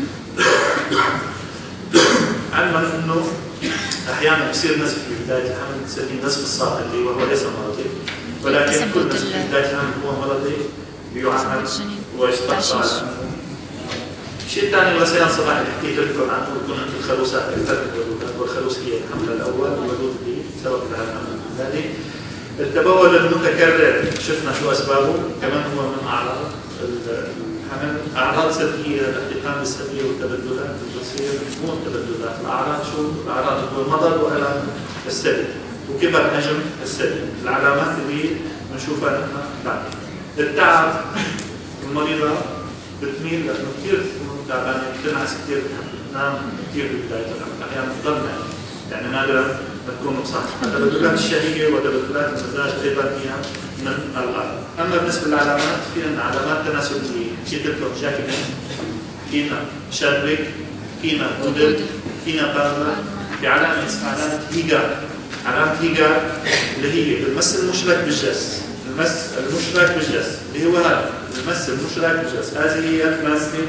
علما انه احيانا بصير نزف في بدايه الحمل بنسميه نزف الساقطي وهو ليس مرضي، ولكن كل نزف في بدايه الحمل هو مرضي يعمل ويستقصى. الشيء الثاني غسيل صباحي اللي حكيت لكم عنه بيكون عند الخلوصات، الفرق الولوده، والخلوص هي الحمل الاول والولود بسبب لها الحمل الثاني. التبول المتكرر شفنا شو اسبابه، كمان هو من اعراض الحمل، اعراض ثدييه، الاحتقان بالثدي والتبدلات بتصير مو التبدلات، الاعراض شو؟ الاعراض هو المضض والم الثدي وكبر حجم الثدي، العلامات اللي بنشوفها نحن بعدين. التعب، المريضه بتميل لانه كثير تكون تعبانه، بتنعس كثير، بتنام كثير ببدايه الحمل، احيانا بتضل يعني نادرا بتكون مصحة. التبدلات الشهية وتبدلات المزاج ايضا هي من الغالب. اما بالنسبه للعلامات في عندنا علامات تناسليه، حكيت لكم جاكينين، حكينا شادويك، حكينا دودل، حكينا بارلا، في علامه اسمها علامه هيجار. علامه هيجار اللي هي المس المشرك بالجس، المس المشرك بالجس اللي هو هذا المس المشرك بالجس، هذه هي الماسه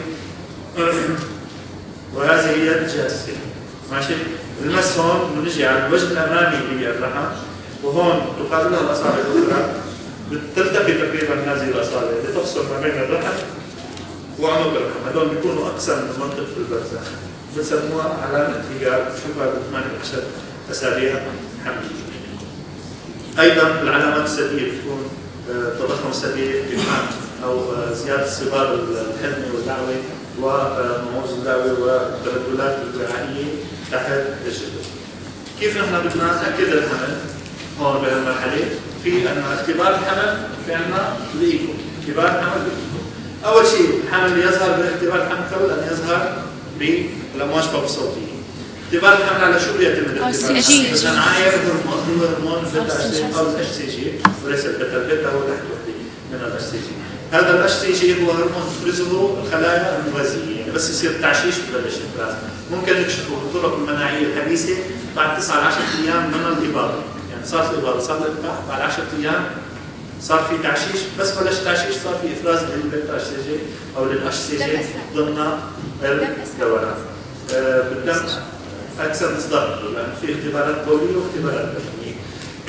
وهذه هي الجاسه، ماشي؟ المس هون بنجي على الوجه الامامي اللي هي الرحم، وهون تقابلها الاصابع الاخرى بتلتقي تقريبا هذه الاصابع بتفصل ما بين الرحم وعنق الرحم، هذول بيكونوا اقصى من منطقه البرزخ، بنسموها علامه هيجار، بنشوفها بثمانية عشر اسابيع حمل. ايضا العلامات الثدييه بتكون تضخم ثدي او زياده صبار الحلمي والدعوي ونموذج الدعوي والتبدلات الوعائيه تحت الجلد. كيف نحن بدنا نأكد الحمل؟ هون بهالمرحله في عندنا اختبار الحمل، في عندنا الايكو، اختبار الحمل بالايكو. اول شيء الحمل يظهر باختبار الحمل قبل ان يظهر بالامواج فوق الصوتيه. اختبار الحمل على شو بيعتمد الاختبار؟ اذا نعاير هرمون، هو هرمون بيتا او الاتش سي جي وليس البيتا، البيتا هو تحت وحده من الاتش سي جي. هذا الاتش سي جي هو هرمون تفرزه الخلايا المغذيه، يعني بس يصير تعشيش ببلش الافراز. ممكن نكشفه بالطرق المناعيه الحديثه بعد تسعة ل عشرة ايام من الاباضه، يعني صارت الاباضه صار الانتباه بعد عشرة ايام صار في تعشيش، بس بلش تعشيش صار في افراز للبيتا اتش سي جي او للاتش سي جي ضمن الدوران. آه بالدم اكثر مصداقيه لانه في اختبارات بوليه واختبارات دمويه.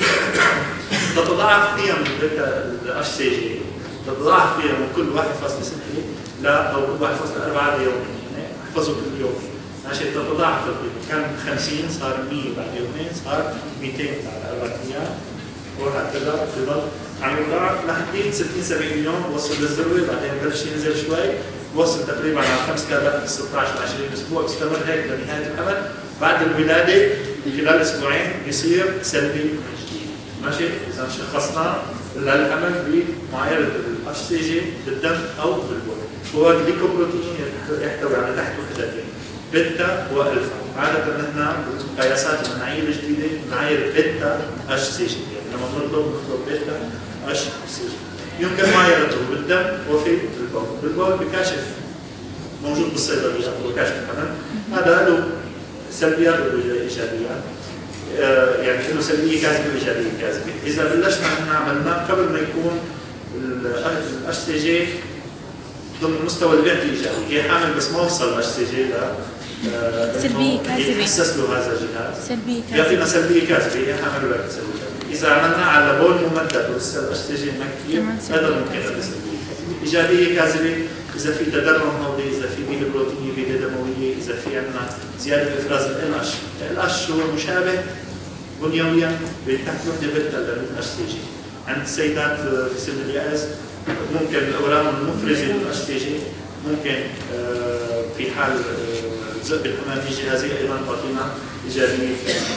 تتضاعف قيم البيتا الاتش سي جي، تتضاعف قيم من كل واحد فاصلة ستة لا او كل واحد فاصلة أربعة يوميا، يعني احفظوا كل يوم. ماشي، تتضاعف القيم، كان خمسين صار مية بعد يومين، صار مئتين بعد اربع ايام، وهكذا بضل عم يضاعف لحد ستين سبعين يوم، وصل للذروه، بعدين بلش ينزل شوي، وصل تقريبا على خمسة آلاف ل ستة عشر عشرين اسبوع، استمر هيك لنهايه الحمل. بعد الولاده خلال اسبوعين بيصير سلبي من جديد. ماشي، اذا شخصنا للعمل بمعايرة ال إتش سي جي بالدم أو بالبول. هو الجليكوبروتين يحتوي على تحت وحدتين بيتا والفا. عادة نحن بالقياسات المناعية الجديدة بنعاير بيتا إتش سي جي، يعني لما بنطلب نطلب بيتا إتش سي جي. يمكن معايرته بالدم وفي البول. بالبول بكاشف موجود بالصيدليات وكاشف كمان. هذا له سلبيات وله ايجابيات. آه يعني له سلبيه كاذبه وايجابيه كاذبه. اذا بلشنا نحن عملنا قبل ما يكون الاتش سي جي ضمن مستوى البيئه الايجابي، هي حامل بس ما وصل الاتش سي جي ل سلبيه كاذبه. يتحسس له هذا الجهاز. سلبيه كاذبه. يعطينا سلبيه كاذبه، هي حامل ولا سلبيه كاذبه. اذا عملنا على بول ممدد ولسه الاتش سي جي ما كثير، هذا ممكن يعطي سلبيه كاذبه. ايجابيه كاذبه إذا في تدرم هودي، إذا في بيئة بروتينية، بيئة دموية، إذا في عندنا زيادة إفراز ال إتش. ال إتش هو مشابه بنيويا بتحت وحدة بيتا لل إتش سي جي. عند السيدات في سن اليأس ممكن الأورام المفرزة لل إتش سي جي ممكن في حال ذئب الحمامية الجهازية أيضا تعطينا إيجابية.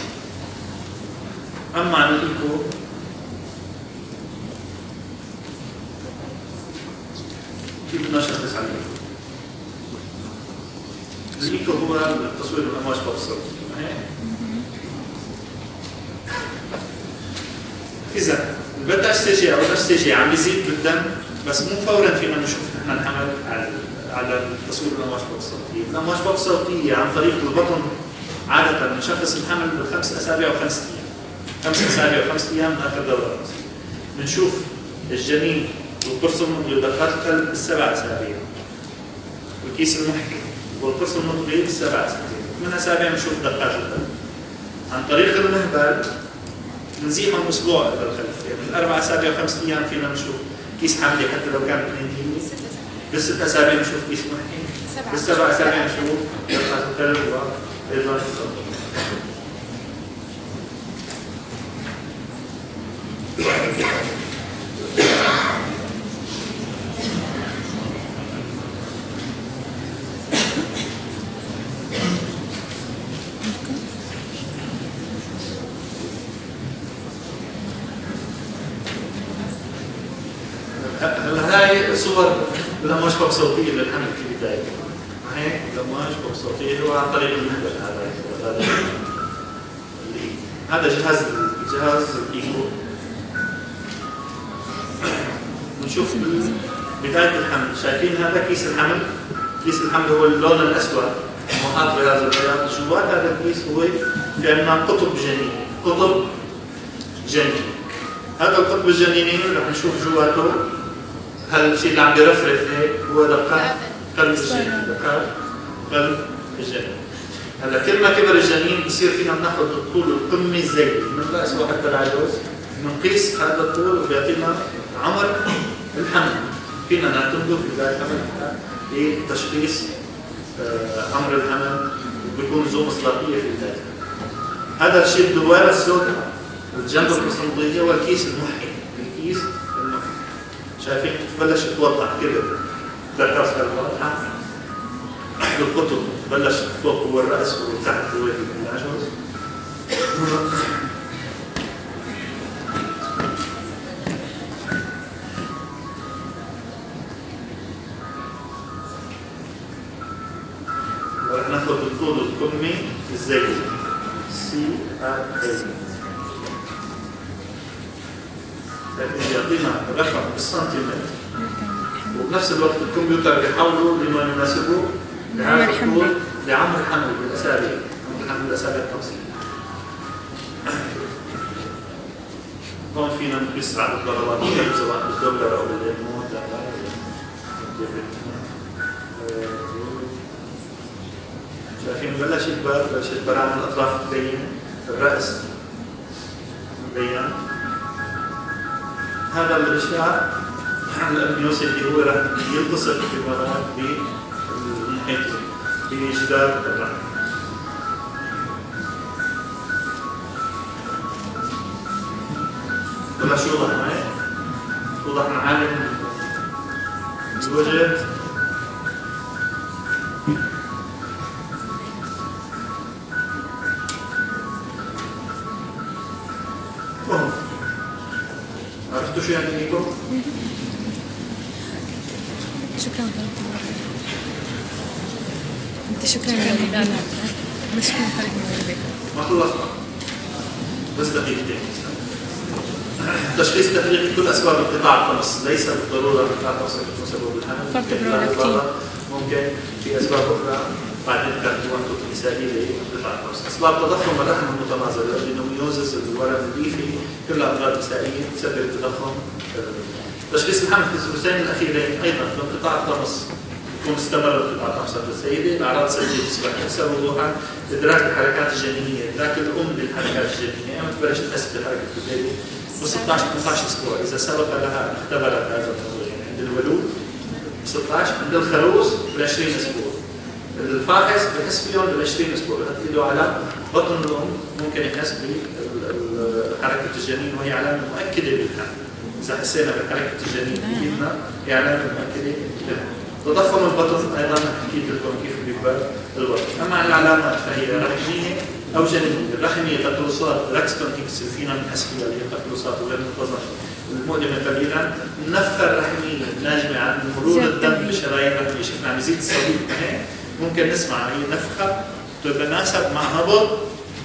أما عن الإيكو كيف بدنا نشخص على الإيكو؟ الإيكو هو تصوير الأمواج فوق الصوت. إذا البيتا إتش سي جي أو الإتش سي جي عم بيزيد بالدم بس مو فورا فينا نشوف نحن الحمل على على تصوير الأمواج فوق الصوتية. الأمواج فوق الصوتية عن طريق البطن عادة بنشخص الحمل بخمس أسابيع وخمس أيام. خمس أسابيع وخمس أيام من آخر دورة بنشوف الجنين والقرص النطقي ودقات القلب بالسبع أسابيع. والكيس المحكي والقرص النطقي بالسبع أسابيع. من أسابيع بنشوف دقات القلب. عن طريق المهبل بنزيحهم أسبوع إلى الخلف، يعني من أربع أسابيع وخمس أيام فينا نشوف كيس حملي حتى لو كان اثنين كيلو. بالست أسابيع نشوف كيس محكي. بالسبع أسابيع نشوف دقات القلب وأيضا الصدر. هلا هاي صور الأمواج فوق صوتية للحمل في البداية. هيك الأمواج فوق صوتية هو عن طريق المهبل. هذا هذا هذا جهاز جهاز الإيكو. نشوف بداية الحمل، شايفين هذا كيس الحمل؟ كيس الحمل هو اللون الأسود محاط بهذا البياض. جوات هذا الكيس هو في عندنا قطب جنيني، قطب جنيني. هذا القطب الجنيني رح نشوف جواته هالشيء اللي عم بيرفرف هيك هو دقات قلب الجنين، دقات قلب الجنين. هلا كل ما كبر الجنين بصير فينا ناخذ الطول القمي الزايد من راس واحد تبعوز، بنقيس هذا الطول وبيعطينا عمر الحمل. فينا نعتمده في بدايه الحمل لتشخيص عمر الحمل وبيكون ذو مصداقيه في البدايه. هذا الشيء الدواره السوداء والجنب القسطنطينيه هو الكيس المحي، الكيس المحي. شايفين كيف بلش يتوضح كبر دقات قلب واضحه. القطب بلش فوق هو الراس وتحت هو العجوز. ورح ناخذ الطول القمي الزايد سي ار اي. لكن يعطينا رقم بالسنتيمتر وبنفس الوقت الكمبيوتر بيحولوا لما يناسبه لهذا الطول لعمر الحمل بالاسابيع، عمر الحمل بالاسابيع التوصيل. هون فينا نقيس عدد ضربات القلب سواء بالدولار او بالريموت. شايفين بلش يكبر، بلش يكبر عن الاطراف تبين، الراس مبين. هذا الاشعاع الامنيوسيتي هو راح يلتصق في مرات بالمحيط بجدار الرحم. ولا شو وضح معي؟ وضح معالم الوجه. عرفتوا عرفتوا شو يعني إيكو؟ شكرا دكتور. انت شكرا لله. مشكور فريق مغربي. ما خلصنا بس دقيقتين. تشخيص تفريق كل اسباب انقطاع الطمس ليس بالضروره انقطاع الطمس يكون سبب الحمل. ممكن في اسباب اخرى بعدين كانت وانتم مثاليه لانقطاع الطمس. اسباب تضخم الرحم المتناظر الادينوميوزس الورم الليفي كلها امراض نسائيه تسبب تضخم. تشخيص الحمل في الثلثين الاخيرين ايضا في انقطاع الطمس يكون استمر انقطاع الطمس عند السيده. الاعراض السلبيه تصبح اكثر وضوحا. ادراك الحركات الجنينيه، ادراك الام للحركات الجنينيه، اما تبلش تحس بحركه البيبي و ستة عشر ثمانية عشر اسبوع اذا سبق لها ان اختبرت هذا الموضوع. يعني عند الولود ستة عشر، عند الخروس بال عشرين اسبوع. الفاحص بحس فيهم بال عشرين اسبوع، بحط ايده على بطن الام ممكن يحس بحركه الجنين وهي علامه مؤكده للحمل. اذا حسينا بحركه الجنين بايدنا هي علامه مؤكده للحمل. تضخم البطن ايضا حكيت لكم كيف بيكبر البطن. اما عن العلامات فهي رحميه او جنينيه. الرحميه تقلصات راكستون هيكس فينا بنحس فيها اللي هي تقلصات وغير منتظمه المؤلمه قليلا. النفخه الرحميه الناجمه عن مرور الدم بالشرايين الرحميه، شفنا عم يزيد الصديد هيك ممكن نسمع هي نفخه تتناسب مع نبض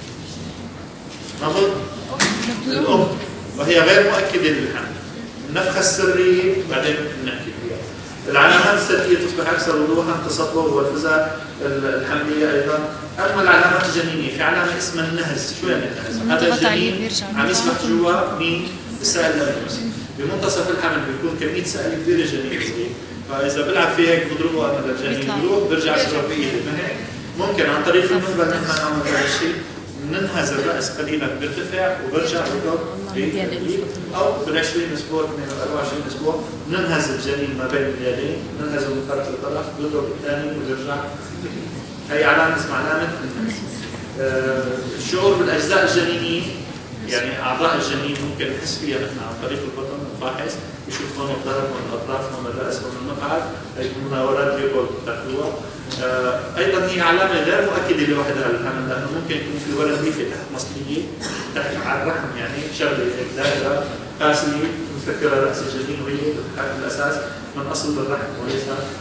نبض الام وهي غير مؤكده للحمل. النفخه السريه بعدين بنحكي فيها. العلامات السلبيه تصبح اكثر وضوحا، التصبغ والفزع الحمليه ايضا. اما العلامات الجنينيه في علامه اسمها النهز. شو يعني النهز؟ هذا الجنين عم يسبح جوا مين؟ السائل اللبني. بمنتصف الحمل بيكون كميه سائل كبيره جنين صغير، فاذا بلعب فيه هيك بضربه امام الجنين بيروح بيرجع يضرب بايده. ما هيك؟ ممكن عن طريق المهبل نحن نعمل هذا الشيء، ننهز الراس قليلا بيرتفع وبرجع بضرب بايده، او بال عشرين اسبوع اثنين او أربعة وعشرين اسبوع ننهز الجنين ما بين اليدين، ننهزه من طرف لطرف بيضرب الثاني وبيرجع. هي علامه اسمها علامه النهز. آه الشعور بالاجزاء الجنينيه، يعني اعضاء الجنين ممكن نحس فيها نحن عن طريق البطن الفاحص، يشوف هون الظهر هون الاطراف هون الراس هون المقعد، هي مناورات ليبول بتاخذوها. آه ايضا هي علامه غير مؤكده لوحدها للحمل، لانه ممكن يكون في ولد ليفي تحت مصليه تحت على الرحم، يعني شغله دائره قاسيه مسكره راس الجنين وهي بالاساس من اصل الرحم وليس.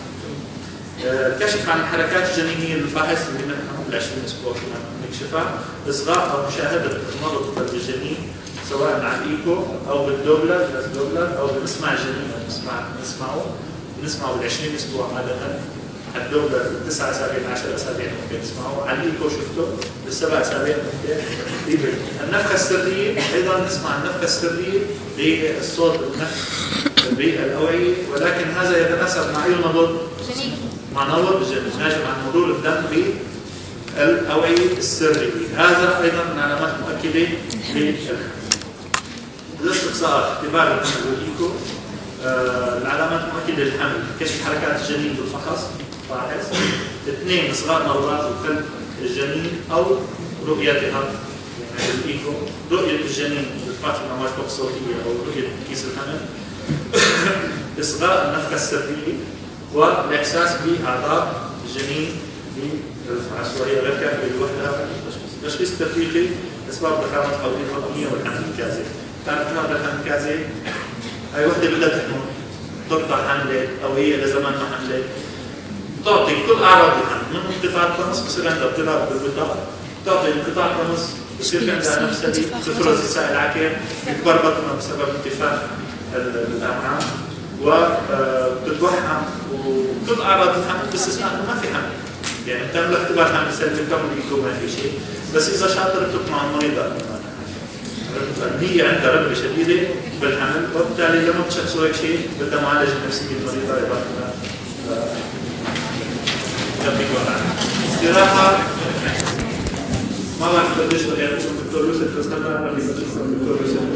الكشف عن الحركات الجنينيه للفاحص اللي نحن قبل عشرين اسبوع كنا نكشفها. اصغاء او مشاهده المرض بالجنين سواء على الايكو او بالدوبلر جهاز دوبلر او بنسمع الجنين بنسمع بنسمعه بنسمعه بال عشرين اسبوع عاده. الدوبلر بالتسع اسابيع عشر اسابيع ممكن تسمعه. على الايكو شفته بالسبع اسابيع ممكن يبرد. النفخه السريه ايضا نسمع النفخه السريه بالصوت النفخ بالاوعيه، ولكن هذا يتناسب مع اي نبض؟ مع نبض الجنين ناجم عن مرور الدم بالاوعيه السريه. هذا ايضا من علامات مؤكده للحمل. الاستقصاء اختبار الحمل والايكو. آه العلامات المؤكده للحمل: كشف حركات الجنين بالفحص فاحص. اثنين اصغاء نورات وقلب الجنين او رؤيتها يعني بالايكو، رؤيه الجنين بالفحص الامواج فوق الصوتيه او رؤيه كيس الحمل. اصغاء النفخه السريه والاحساس باعضاء الجنين بالفحص وهي غير كافيه لوحدها التشخيص. التشخيص التفريقي: اسباب ضخامه القوليه الهضميه والحمل الكازي. تعرف حمل الحمل الكازي؟ هي وحده بدها تحمل تقطع حملت او هي لزمان ما حملت، تعطي كل اعراض الحمل من انقطاع الطمس، بصير عندها اضطراب بالبطاقه، تعطي انقطاع الطمس، بصير عندها نفسها تفرز سائل عكر، يكبر بطنها بسبب انتفاخ الامعاء وبتتوحم وكل اعراض الحمل باستثناء انه ما في حمل. يعني بتعمل اختبار حمل سلبي بتعمل ايكو ما في شيء، بس اذا شاطر بتقنع المريضه هي عندها رغبه شديده بالحمل، وبالتالي لما بتشخصوا هيك شيء بدها معالجه نفسيه المريضه اضافه تطبيق وضع استراحه. ما بعرف قديش يعني الدكتور يوسف استمر ولا الدكتور يوسف